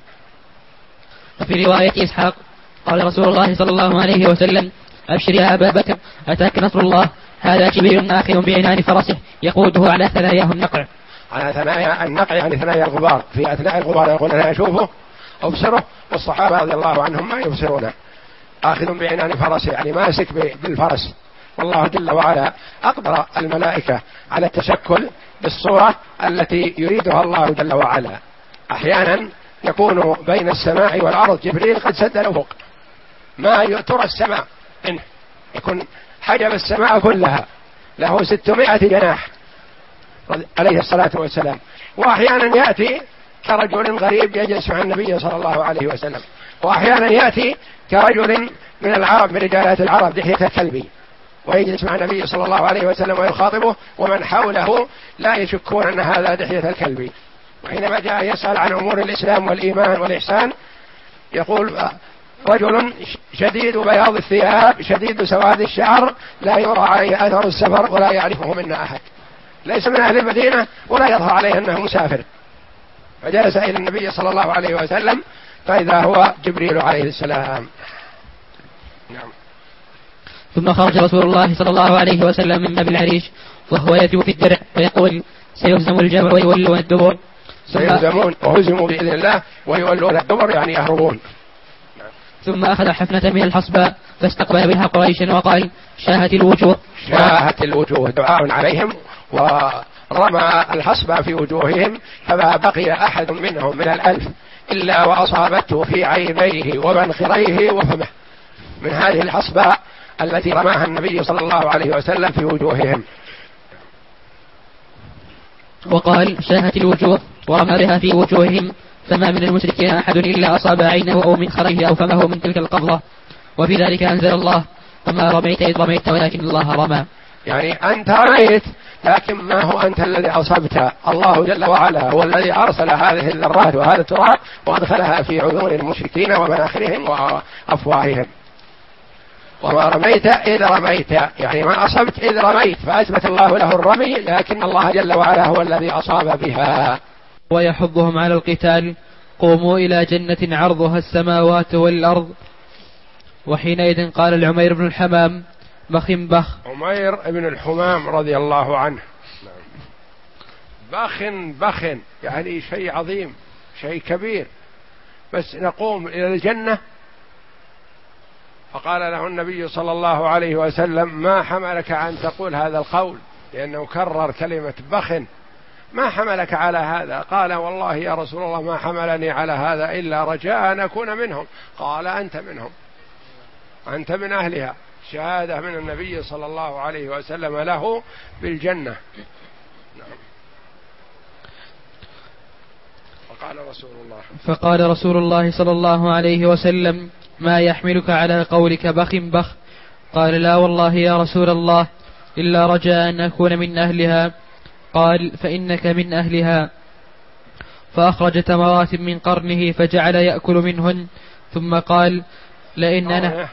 وفي رواية إسحاق قال رسول الله صلى الله عليه وسلم أبشر يا أبا بكر أتاك نصر الله هذا جبريل آخذ بعنان فرسه يقوده على ثناياه النقع. على ثنايا النقع يعني ثنايا الغبار، في أثناء الغبار يقول أنا أشوفه أبصره، والصحابة رضي الله عنهم ما يبصرونه. آخذ بعنان فرسه يعني ماسك بالفرس، والله جل وعلا أقدر الملائكة على التشكل بالصورة التي يريدها الله جل وعلا. أحيانا يكون بين السماء والأرض جبريل قد سد الأفق ما ترى السماء منه، يكون حجب السماء كلها، له ستمائة جناح عليه الصلاة والسلام. وأحيانا يأتي كرجل غريب يجلس مع النبي صلى الله عليه وسلم، وأحيانا يأتي كرجل من العرب من رجالات العرب دحية الكلبي ويجلس مع النبي صلى الله عليه وسلم ويخاطبه ومن حوله لا يشكون أن هذا دحية الكلبي. وحينما جاء يسأل عن أمور الإسلام والإيمان والإحسان يقول رجل شديد بياض الثياب شديد سواد الشعر لا يرى عليه أثر السفر ولا يعرفه منا أحد، ليس من أهل المدينة ولا يظهر عليه أنه مسافر. فجلس إلى النبي صلى الله عليه وسلم فإذا هو جبريل عليه السلام. نعم. ثم خرج رسول الله صلى الله عليه وسلم من باب العريش وهو يدعو في الدرع ويقول سيهزم الجمع ويولون الدبر. سيهزمون وهزموا بإذن الله ويولون الدبر يعني يهربون. ثم أخذ حفنة من الحصباء فاستقبل بها قريشا وقال شاهت الوجوه شاهت الوجوه دعاء عليهم، ورمى الحصباء في وجوههم فما بقي أحد منهم من الألف إلا وأصابته في عينيه ومنخريه وفمه من هذه الحصباء التي رماها النبي صلى الله عليه وسلم في وجوههم. وقال شاهت الوجوه ورمى بها في وجوههم فما من المشركين أحد إلا أصاب عينه أو من خريه أو فمه من تلك القبضة. وفي ذلك أنزل الله وما رميت إذ رميت ولكن الله رمى. يعني أنت رميت لكن ما هو أنت الذي أصبت، الله جل وعلا هو الذي أرسل هذه الذرات وهذا التراب وأدخلها في عيون المشركين ومناخرهم وأفواههم. وما رميت إذ رميت يعني ما أصبت إذ رميت، فأثبت الله له الرمي لكن الله جل وعلا هو الذي أصاب بها. ويحضهم على القتال قوموا إلى جنة عرضها السماوات والأرض. وحينئذ قال العمير بن الحمام بخ بخ. عمير بن الحمام رضي الله عنه بخ بخ يعني شيء عظيم شيء كبير، بس نقوم إلى الجنة. فقال له النبي صلى الله عليه وسلم ما حملك أن تقول هذا القول، لأنه كرر كلمة بخ، ما حملك على هذا؟ قال والله يا رسول الله ما حملني على هذا إلا رجاء أن أكون منهم. قال أنت منهم، أنت من أهلها شهادة من النبي صلى الله عليه وسلم له بالجنة. نعم. فقال رسول الله فقال رسول الله صلى الله عليه وسلم: ما يحملك على قولك بخ بخ؟ قال: لا والله يا رسول الله، إلا رجاء أن أكون من أهلها. قال: فإنك من أهلها. فأخرج تمرات من قرنه فجعل يأكل منهن، ثم قال: لئن أنا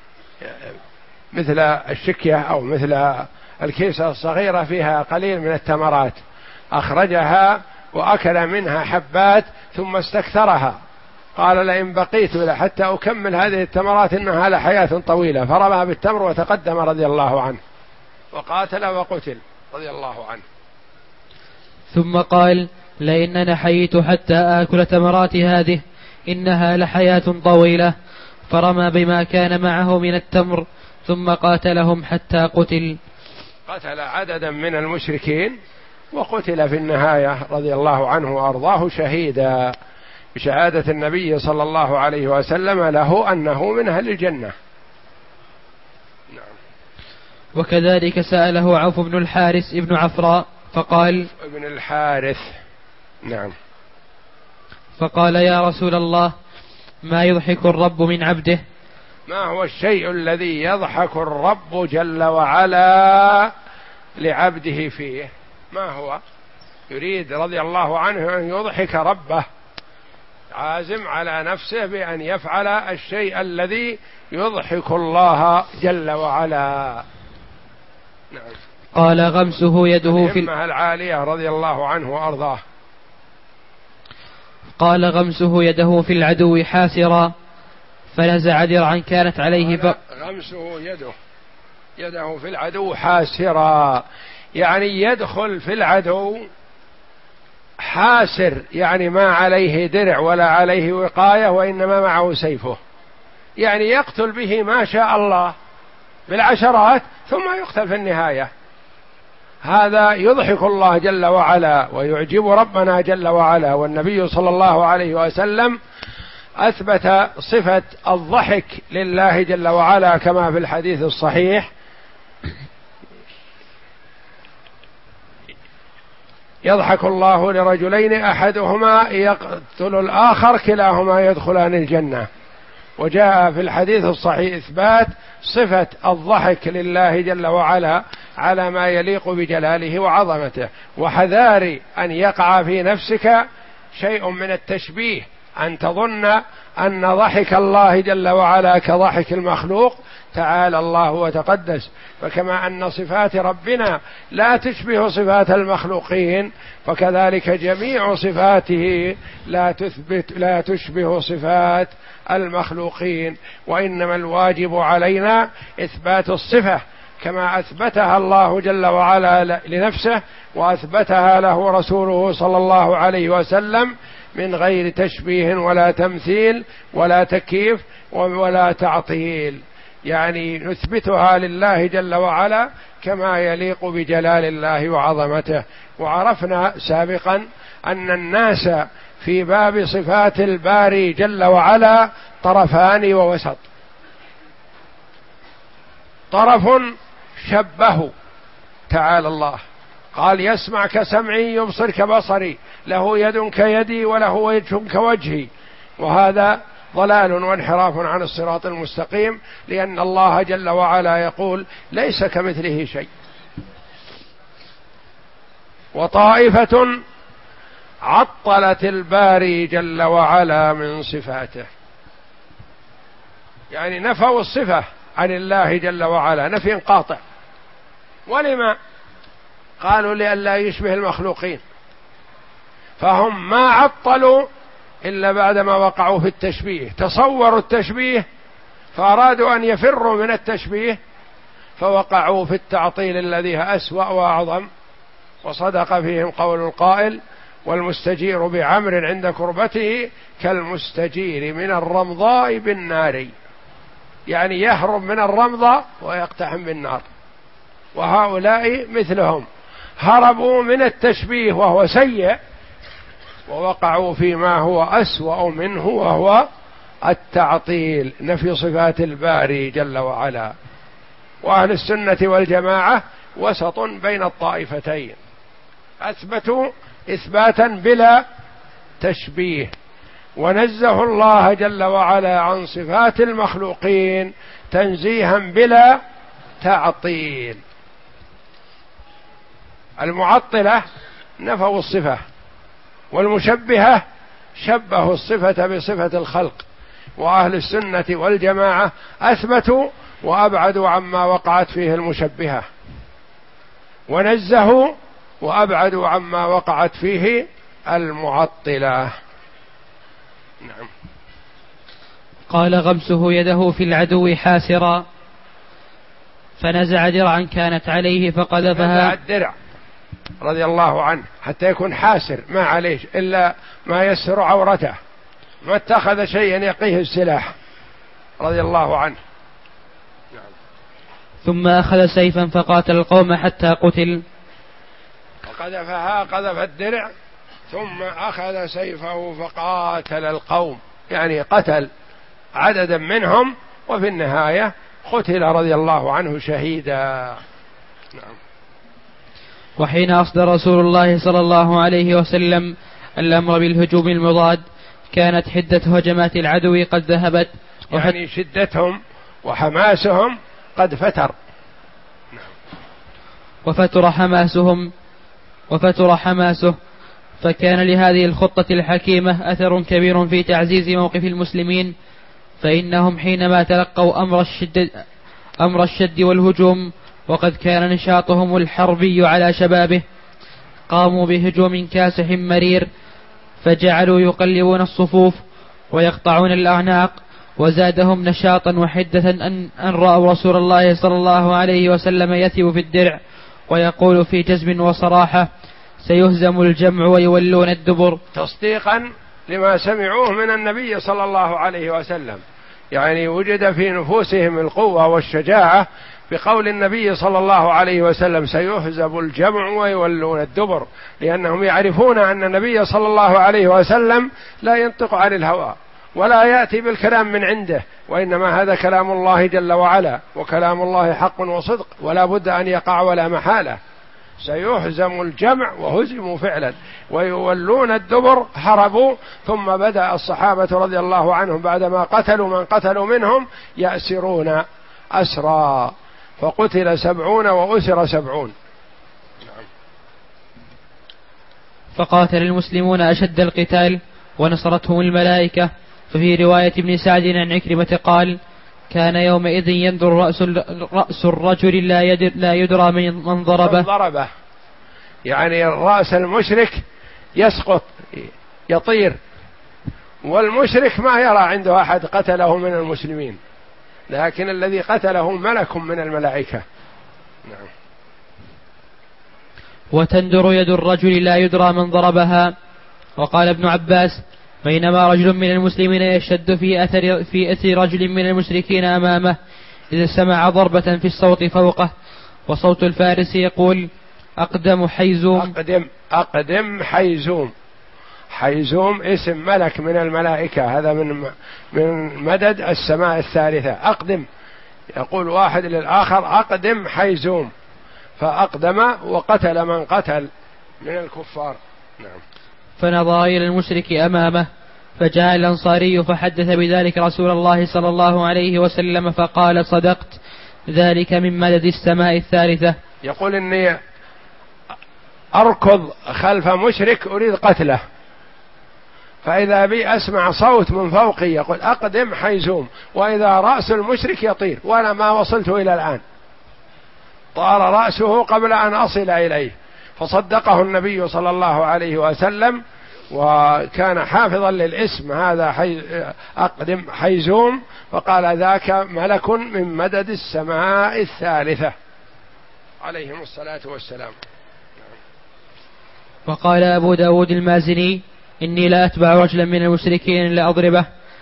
مثل الشكية أو مثل الكيسة الصغيرة فيها قليل من التمرات، أخرجها وأكل منها حبات ثم استكثرها، قال: لئن بقيت حتى أكمل هذه التمرات إنها لحياة طويلة، فرمى بالتمر وتقدم رضي الله عنه وقاتل وقتل رضي الله عنه. ثم قال: لئن أنا حييت حتى آكل تمرات هذه إنها لحياة طويلة، فرمى بما كان معه من التمر ثم قاتلهم حتى قتل. قتل عددا من المشركين وقتل في النهاية رضي الله عنه وأرضاه شهيدا بشهادة النبي صلى الله عليه وسلم له أنه من أهل الجنة. نعم. وكذلك سأله عوف بن الحارث ابن عفراء فقال: ابن الحارث. نعم. فقال: يا رسول الله، ما يضحك الرب من عبده؟ ما هو الشيء الذي يضحك الرب جل وعلا لعبده فيه؟ ما هو؟ يريد رضي الله عنه أن يضحك ربه، عازم على نفسه بأن يفعل الشيء الذي يضحك الله جل وعلا. نعم. قال: غمسه يده في الهمة العالية رضي الله عنه وأرضاه. قال: غمسه يده في العدو حاسرا، فنزع درعا كانت عليه ف... غمسه يده يده في العدو حاسرا، يعني يدخل في العدو حاسر، يعني ما عليه درع ولا عليه وقاية وإنما معه سيفه، يعني يقتل به ما شاء الله بالعشرات ثم يقتل في النهاية. هذا يضحك الله جل وعلا ويعجب ربنا جل وعلا. والنبي صلى الله عليه وسلم أثبت صفة الضحك لله جل وعلا كما في الحديث الصحيح: يضحك الله لرجلين أحدهما يقتل الآخر كلاهما يدخلان الجنة. وجاء في الحديث الصحيح إثبات صفة الضحك لله جل وعلا على ما يليق بجلاله وعظمته، وحذار أن يقع في نفسك شيء من التشبيه، أن تظن أن ضحك الله جل وعلا كضحك المخلوق، تعالى الله وتقدس. فكما أن صفات ربنا لا تشبه صفات المخلوقين، فكذلك جميع صفاته لا تثبت لا تشبه صفات المخلوقين، وإنما الواجب علينا إثبات الصفة كما أثبتها الله جل وعلا لنفسه وأثبتها له رسوله صلى الله عليه وسلم من غير تشبيه ولا تمثيل ولا تكييف ولا تعطيل، يعني نثبتها لله جل وعلا كما يليق بجلال الله وعظمته. وعرفنا سابقا أن الناس في باب صفات الباري جل وعلا طرفان ووسط. طرف شبه تعالى الله، قال: يسمع كسمعي يبصر كبصري، له يد كيدي وله وجه كوجهي، وهذا ضلال وانحراف عن الصراط المستقيم، لأن الله جل وعلا يقول: ليس كمثله شيء. وطائفة عطلت الباري جل وعلا من صفاته، يعني نفوا الصفة عن الله جل وعلا نفي قاطع. ولما؟ قالوا: لئلا يشبه المخلوقين، فهم ما عطلوا إلا بعدما وقعوا في التشبيه، تصوروا التشبيه فأرادوا أن يفروا من التشبيه فوقعوا في التعطيل الذي أسوأ وأعظم. وصدق فيهم قول القائل: والمستجير بعمر عند كربته كالمستجير من الرمضاء بالنار، يعني يهرب من الرمضة ويقتحم بالنار. وهؤلاء مثلهم هربوا من التشبيه وهو سيء ووقعوا فيما هو أسوأ منه وهو التعطيل، نفي صفات الباري جل وعلا. وأهل السنة والجماعة وسط بين الطائفتين، أثبتوا إثباتا بلا تشبيه، ونزهوا الله جل وعلا عن صفات المخلوقين تنزيها بلا تعطيل. المعطلة نفوا الصفة، والمشبهة شبهوا الصفة بصفة الخلق، وأهل السنة والجماعة أثبتوا وأبعدوا عما وقعت فيه المشبهة، ونزهوا وأبعدوا عما وقعت فيه المعطلة. نعم. قال: غمسه يده في العدو حاسرا، فنزع درعا كانت عليه فقذفها. نزع الدرع رضي الله عنه حتى يكون حاسر، ما عليه إلا ما يسر عورته، ما اتخذ شيئا يقيه السلاح رضي الله عنه. نعم. ثم أخذ سيفا فقاتل القوم حتى قتل. وقذفها قذف الدرع، ثم أخذ سيفه فقاتل القوم، يعني قتل عددا منهم، وفي النهاية قتل رضي الله عنه شهيدا. نعم. وحين أصدر رسول الله صلى الله عليه وسلم الأمر بالهجوم المضاد كانت حدة هجمات العدو قد ذهبت، يعني شدتهم وحماسهم قد فتر. وفتر حماسهم وفتر حماسه فكان لهذه الخطة الحكيمة أثر كبير في تعزيز موقف المسلمين، فإنهم حينما تلقوا أمر الشد, أمر الشد والهجوم وقد كان نشاطهم الحربي على شبابه قاموا بهجوم كاسح مرير، فجعلوا يقلبون الصفوف ويقطعون الأعناق، وزادهم نشاطا وحدة أن, أن رأوا رسول الله صلى الله عليه وسلم يثب في الدرع ويقول في جزم وصراحة: سيهزم الجمع ويولون الدبر، تصديقا لما سمعوه من النبي صلى الله عليه وسلم، يعني وجد في نفوسهم القوة والشجاعة بقول النبي صلى الله عليه وسلم: سيهزم الجمع ويولون الدبر، لأنهم يعرفون أن النبي صلى الله عليه وسلم لا ينطق عن الهوى ولا يأتي بالكلام من عنده، وإنما هذا كلام الله جل وعلا، وكلام الله حق وصدق ولا بد أن يقع ولا محالة. سيهزم الجمع، وهزموا فعلا، ويولون الدبر، هربوا. ثم بدأ الصحابة رضي الله عنهم بعدما قتلوا من قتلوا منهم يأسرون أسرى، فقتل سبعون وأسر سبعون. فقاتل المسلمون أشد القتال ونصرتهم الملائكة. ففي رواية ابن سعد عن عكرمة قال: كان يومئذ يندر رأس, رأس الرجل لا, يدر لا يدرى من ضربه. ضربه يعني رأس المشرك يسقط يطير، والمشرك ما يرى عنده أحد قتله من المسلمين، لكن الذي قتله ملك من الملائكة. نعم. وتندر يد الرجل لا يدرى من ضربها. وقال ابن عباس: بينما رجل من المسلمين يشتد في أثر, في أثر رجل من المشركين أمامه إذا سمع ضربة في الصوت فوقه، وصوت الفارس يقول: أقدم حيزوم. أقدم أقدم حيزوم. حيزوم اسم ملك من الملائكة، هذا من من مدد السماء الثالثة. أقدم، يقول واحد للآخر: أقدم حيزوم، فأقدم وقتل من قتل من الكفار. نعم. فنظر إلى المشرك أمامه، فجاء الأنصاري فحدث بذلك رسول الله صلى الله عليه وسلم فقال: صدقت، ذلك من مدد السماء الثالثة. يقول إني أركض خلف مشرك أريد قتله، فإذا بي أسمع صوت من فوقي يقول: أقدم حيزوم، وإذا رأس المشرك يطير، وأنا ما وصلت إلى الآن، طار رأسه قبل أن أصل إليه. فصدقه النبي صلى الله عليه وسلم، وكان حافظا للاسم هذا حي... أقدم حيزوم، فقال: ذاك ملك من مدد السماء الثالثة عليهم الصلاة والسلام. وقال أبو داود المازني: إني لا أتبع رجلا من المشركين لأضربه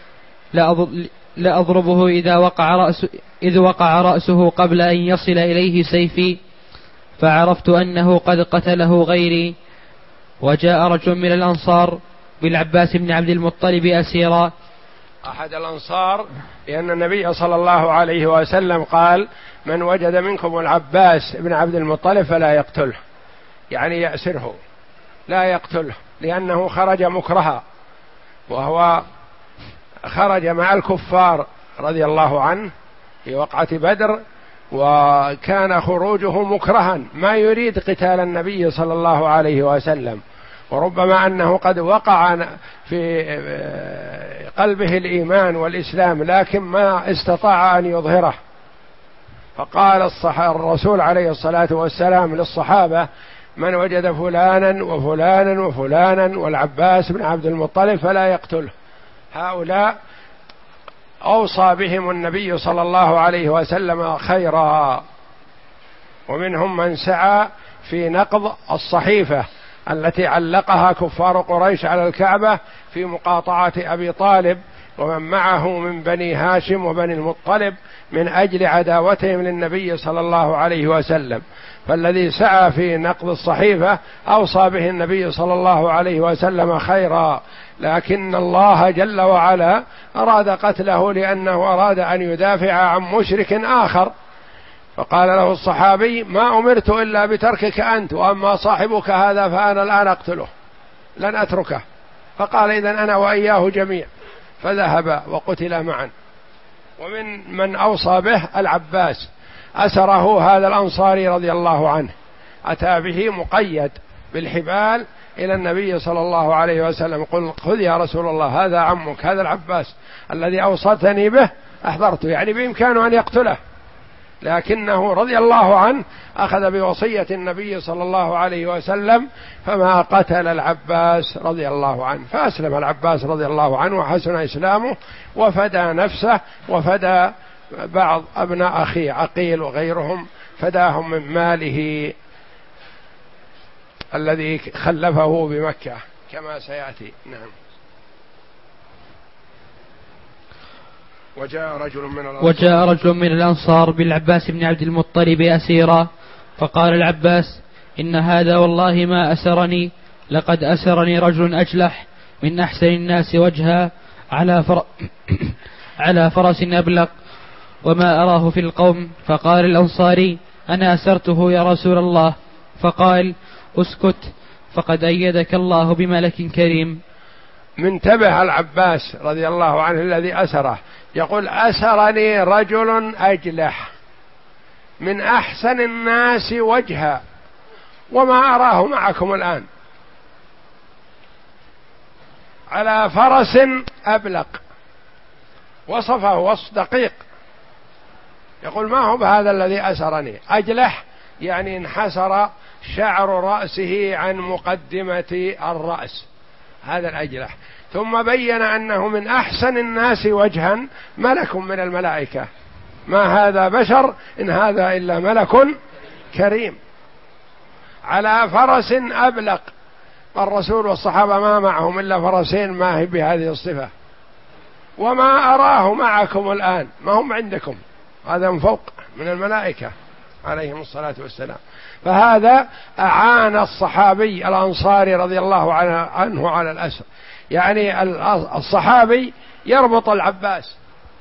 لأضربه إذا وقع رأسه, إذ وقع رأسه قبل أن يصل إليه سيفي، فعرفت أنه قد قتله غيري. وجاء رجل من الأنصار بالعباس بن عبد المطلب أسيرا، أحد الأنصار لأن النبي صلى الله عليه وسلم قال: من وجد منكم العباس بن عبد المطلب فلا يقتله، يعني يأسره لا يقتله، لأنه خرج مكرها، وهو خرج مع الكفار رضي الله عنه في وقعة بدر، وكان خروجه مكرها ما يريد قتال النبي صلى الله عليه وسلم، وربما أنه قد وقع في قلبه الإيمان والإسلام لكن ما استطاع أن يظهره. فقال الرسول عليه الصلاة والسلام للصحابة: من وجد فلانا وفلانا وفلانا والعباس بن عبد المطلب فلا يقتله. هؤلاء أوصى بهم النبي صلى الله عليه وسلم خيرا، ومنهم من سعى في نقض الصحيفة التي علقها كفار قريش على الكعبة في مقاطعة أبي طالب ومن معه من بني هاشم وبني المطلب من أجل عداوتهم للنبي صلى الله عليه وسلم. فالذي سعى في نقض الصحيفة أوصى به النبي صلى الله عليه وسلم خيرا، لكن الله جل وعلا أراد قتله لأنه أراد أن يدافع عن مشرك آخر، فقال له الصحابي: ما أمرت إلا بتركك أنت، وأما صاحبك هذا فأنا الآن أقتله لن أتركه. فقال: إذن أنا وإياه جميع، فذهب وقتل معا. ومن من أوصى به العباس، أسره هذا الأنصاري رضي الله عنه، أتى به مقيد بالحبال إلى النبي صلى الله عليه وسلم: قل خذ يا رسول الله، هذا عمك، هذا العباس الذي أوصتني به أحضرته، يعني بإمكانه أن يقتله، لكنه رضي الله عنه أخذ بوصية النبي صلى الله عليه وسلم فما قتل العباس رضي الله عنه. فأسلم العباس رضي الله عنه وحسن إسلامه، وفدى نفسه وفدى بعض أبناء أخيه عقيل وغيرهم، فداهم من ماله الذي خلفه بمكة كما سيأتي. نعم. وجاء رجل من الأنصار وجاء رجل من الأنصار بالعباس بن عبد المطلب أسيرا، فقال العباس: إن هذا والله ما أسرني، لقد أسرني رجل أجلح من أحسن الناس وجها على فر... على فرس أبلق وما أراه في القوم. فقال الأنصاري: أنا أسرته يا رسول الله. فقال: اسكت، فقد أيدك الله بملك كريم. منتبه العباس رضي الله عنه الذي أسره، يقول: أسرني رجل أجلح من أحسن الناس وجها وما أراه معكم الآن، على فرس أبلق. وصفه وصف دقيق، يقول: ما هو بهذا الذي أسرني. أجلح يعني انحسر شعر رأسه عن مقدمة الرأس، هذا الأجلح. ثم بين أنه من أحسن الناس وجها، ملك من الملائكة، ما هذا بشر إن هذا إلا ملك كريم، على فرس أبلق. الرسول والصحابة ما معهم إلا فرسين ما هي بهذه الصفة، وما أراه معكم الآن، ما هم عندكم، هذا من فوق من الملائكة عليهم الصلاة والسلام. فهذا أعان الصحابي الأنصاري رضي الله عنه على الأسر، يعني الصحابي يربط العباس،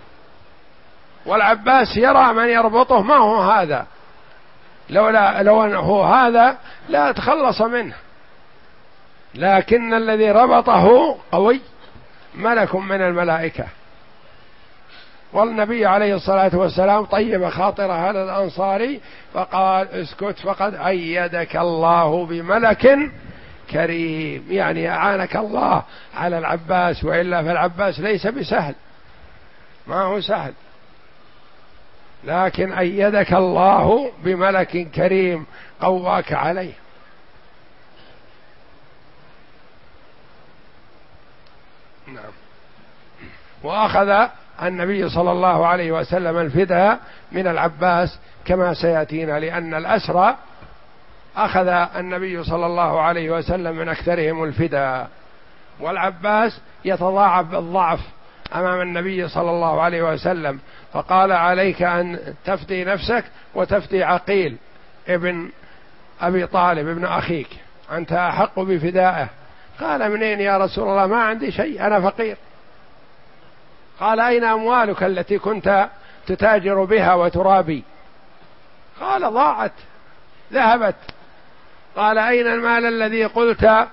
والعباس يرى من يربطه ما هو هذا، لولا لو أنه هذا لا تخلص منه، لكن الذي ربطه قوي ملك من الملائكة. والنبي عليه الصلاة والسلام طيب خاطر هذا الأنصاري فقال: اسكت، فقد أيدك الله بملك كريم، يعني أعانك الله على العباس، وإلا فالعباس ليس بسهل، ما هو سهل، لكن أيدك الله بملك كريم قواك عليه. نعم. وأخذ النبي صلى الله عليه وسلم الفداء من العباس كما سيأتينا، لأن الأسرى أخذ النبي صلى الله عليه وسلم من أكثرهم الفداء، والعباس يتضاعف بالضعف أمام النبي صلى الله عليه وسلم، فقال: عليك أن تفدي نفسك وتفدي عقيل ابن أبي طالب ابن أخيك، أنت أحق بفدائه. قال: منين يا رسول الله؟ ما عندي شيء، أنا فقير. قال أين أموالك التي كنت تتاجر بها وترابي؟ قال ضاعت ذهبت. قال أين المال الذي قلت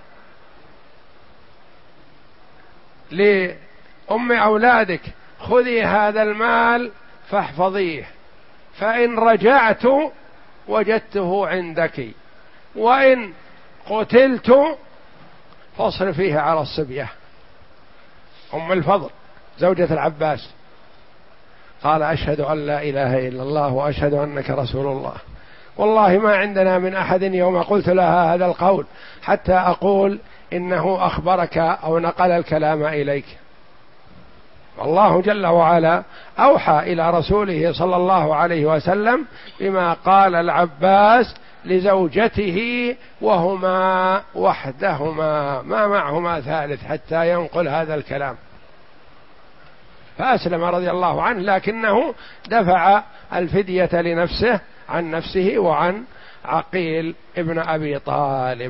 لأم أولادك خذي هذا المال فاحفظيه، فإن رجعت وجدته عندك، وإن قتلت فاصرفيه على الصبية. أم الفضل زوجة العباس قال أشهد أن لا إله إلا الله وأشهد أنك رسول الله، والله ما عندنا من أحد يوم قلت لها هذا القول حتى أقول إنه أخبرك أو نقل الكلام إليك. والله جل وعلا أوحى إلى رسوله صلى الله عليه وسلم بما قال العباس لزوجته وهما وحدهما ما معهما ثالث حتى ينقل هذا الكلام، فأسلم رضي الله عنه، لكنه دفع الفدية لنفسه عن نفسه وعن عقيل ابن أبي طالب.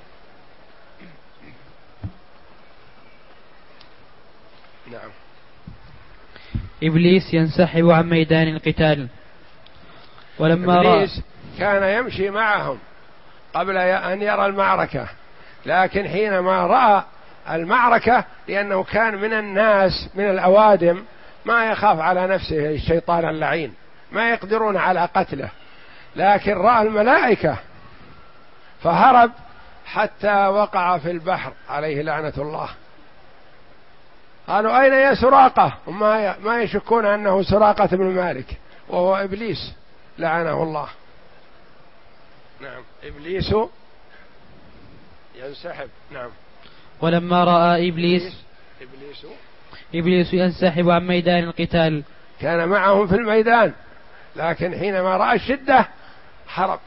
نعم. إبليس ينسحب عن ميدان القتال. ولما إبليس كان يمشي معهم قبل أن يرى المعركة، لكن حينما رأى المعركة لأنه كان من الناس من الأوادم ما يخاف على نفسه الشيطان اللعين، ما يقدرون على قتله، لكن رأى الملائكة فهرب حتى وقع في البحر عليه لعنة الله. قالوا أين يا سراقة؟ وما ما يشكون أنه سراقة بن مالك وهو إبليس لعنه الله. نعم. إبليس ينسحب. نعم. ولما رأى إبليس إبليس إبليس ينسحب عن ميدان القتال، كان معهم في الميدان، لكن حينما رأى الشدة هرب.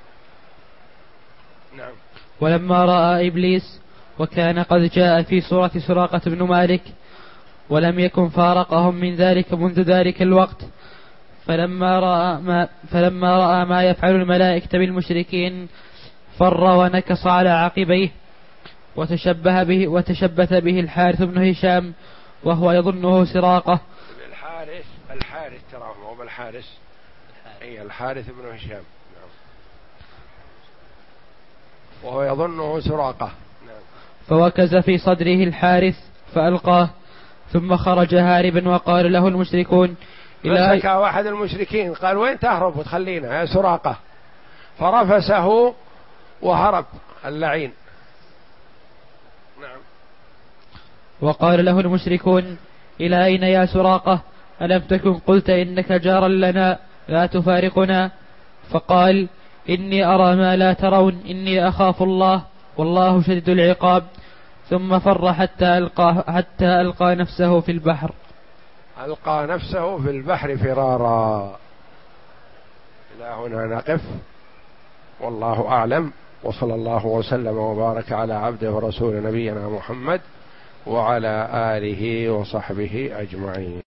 نعم. ولما رأى إبليس وكان قد جاء في صورة سراقة بن مالك ولم يكن فارقهم من ذلك منذ ذلك الوقت، فلما رأى ما, فلما رأى ما يفعل الملائكة بالمشركين فر ونكص على عقبيه، وتشبه به وتشبث به الحارث بن هشام وهو يظنه سراقة. الحارث الحارث تراه هو بالحارث أي الحارث بن هشام. نعم. وهو يظنه سراقة. نعم. فوكز في صدره الحارث فألقاه، ثم خرج هاربا وقال له المشركون إلى مسك واحد المشركين قال وين تهرب وتخلينا يا سراقة، فرفسه وهرب اللعين. نعم. وقال له المشركون إلى أين يا سراقة؟ ألم تكن قلت إنك جارا لنا لا تفارقنا؟ فقال إني أرى ما لا ترون، إني أخاف الله والله شديد العقاب. ثم فر حتى ألقى, حتى ألقى نفسه في البحر. ألقى نفسه في البحر فرارا. إلى هنا نقف، والله أعلم، وصلى الله وسلم وبارك على عبده ورسول نبينا محمد وعلى آله وصحبه أجمعين.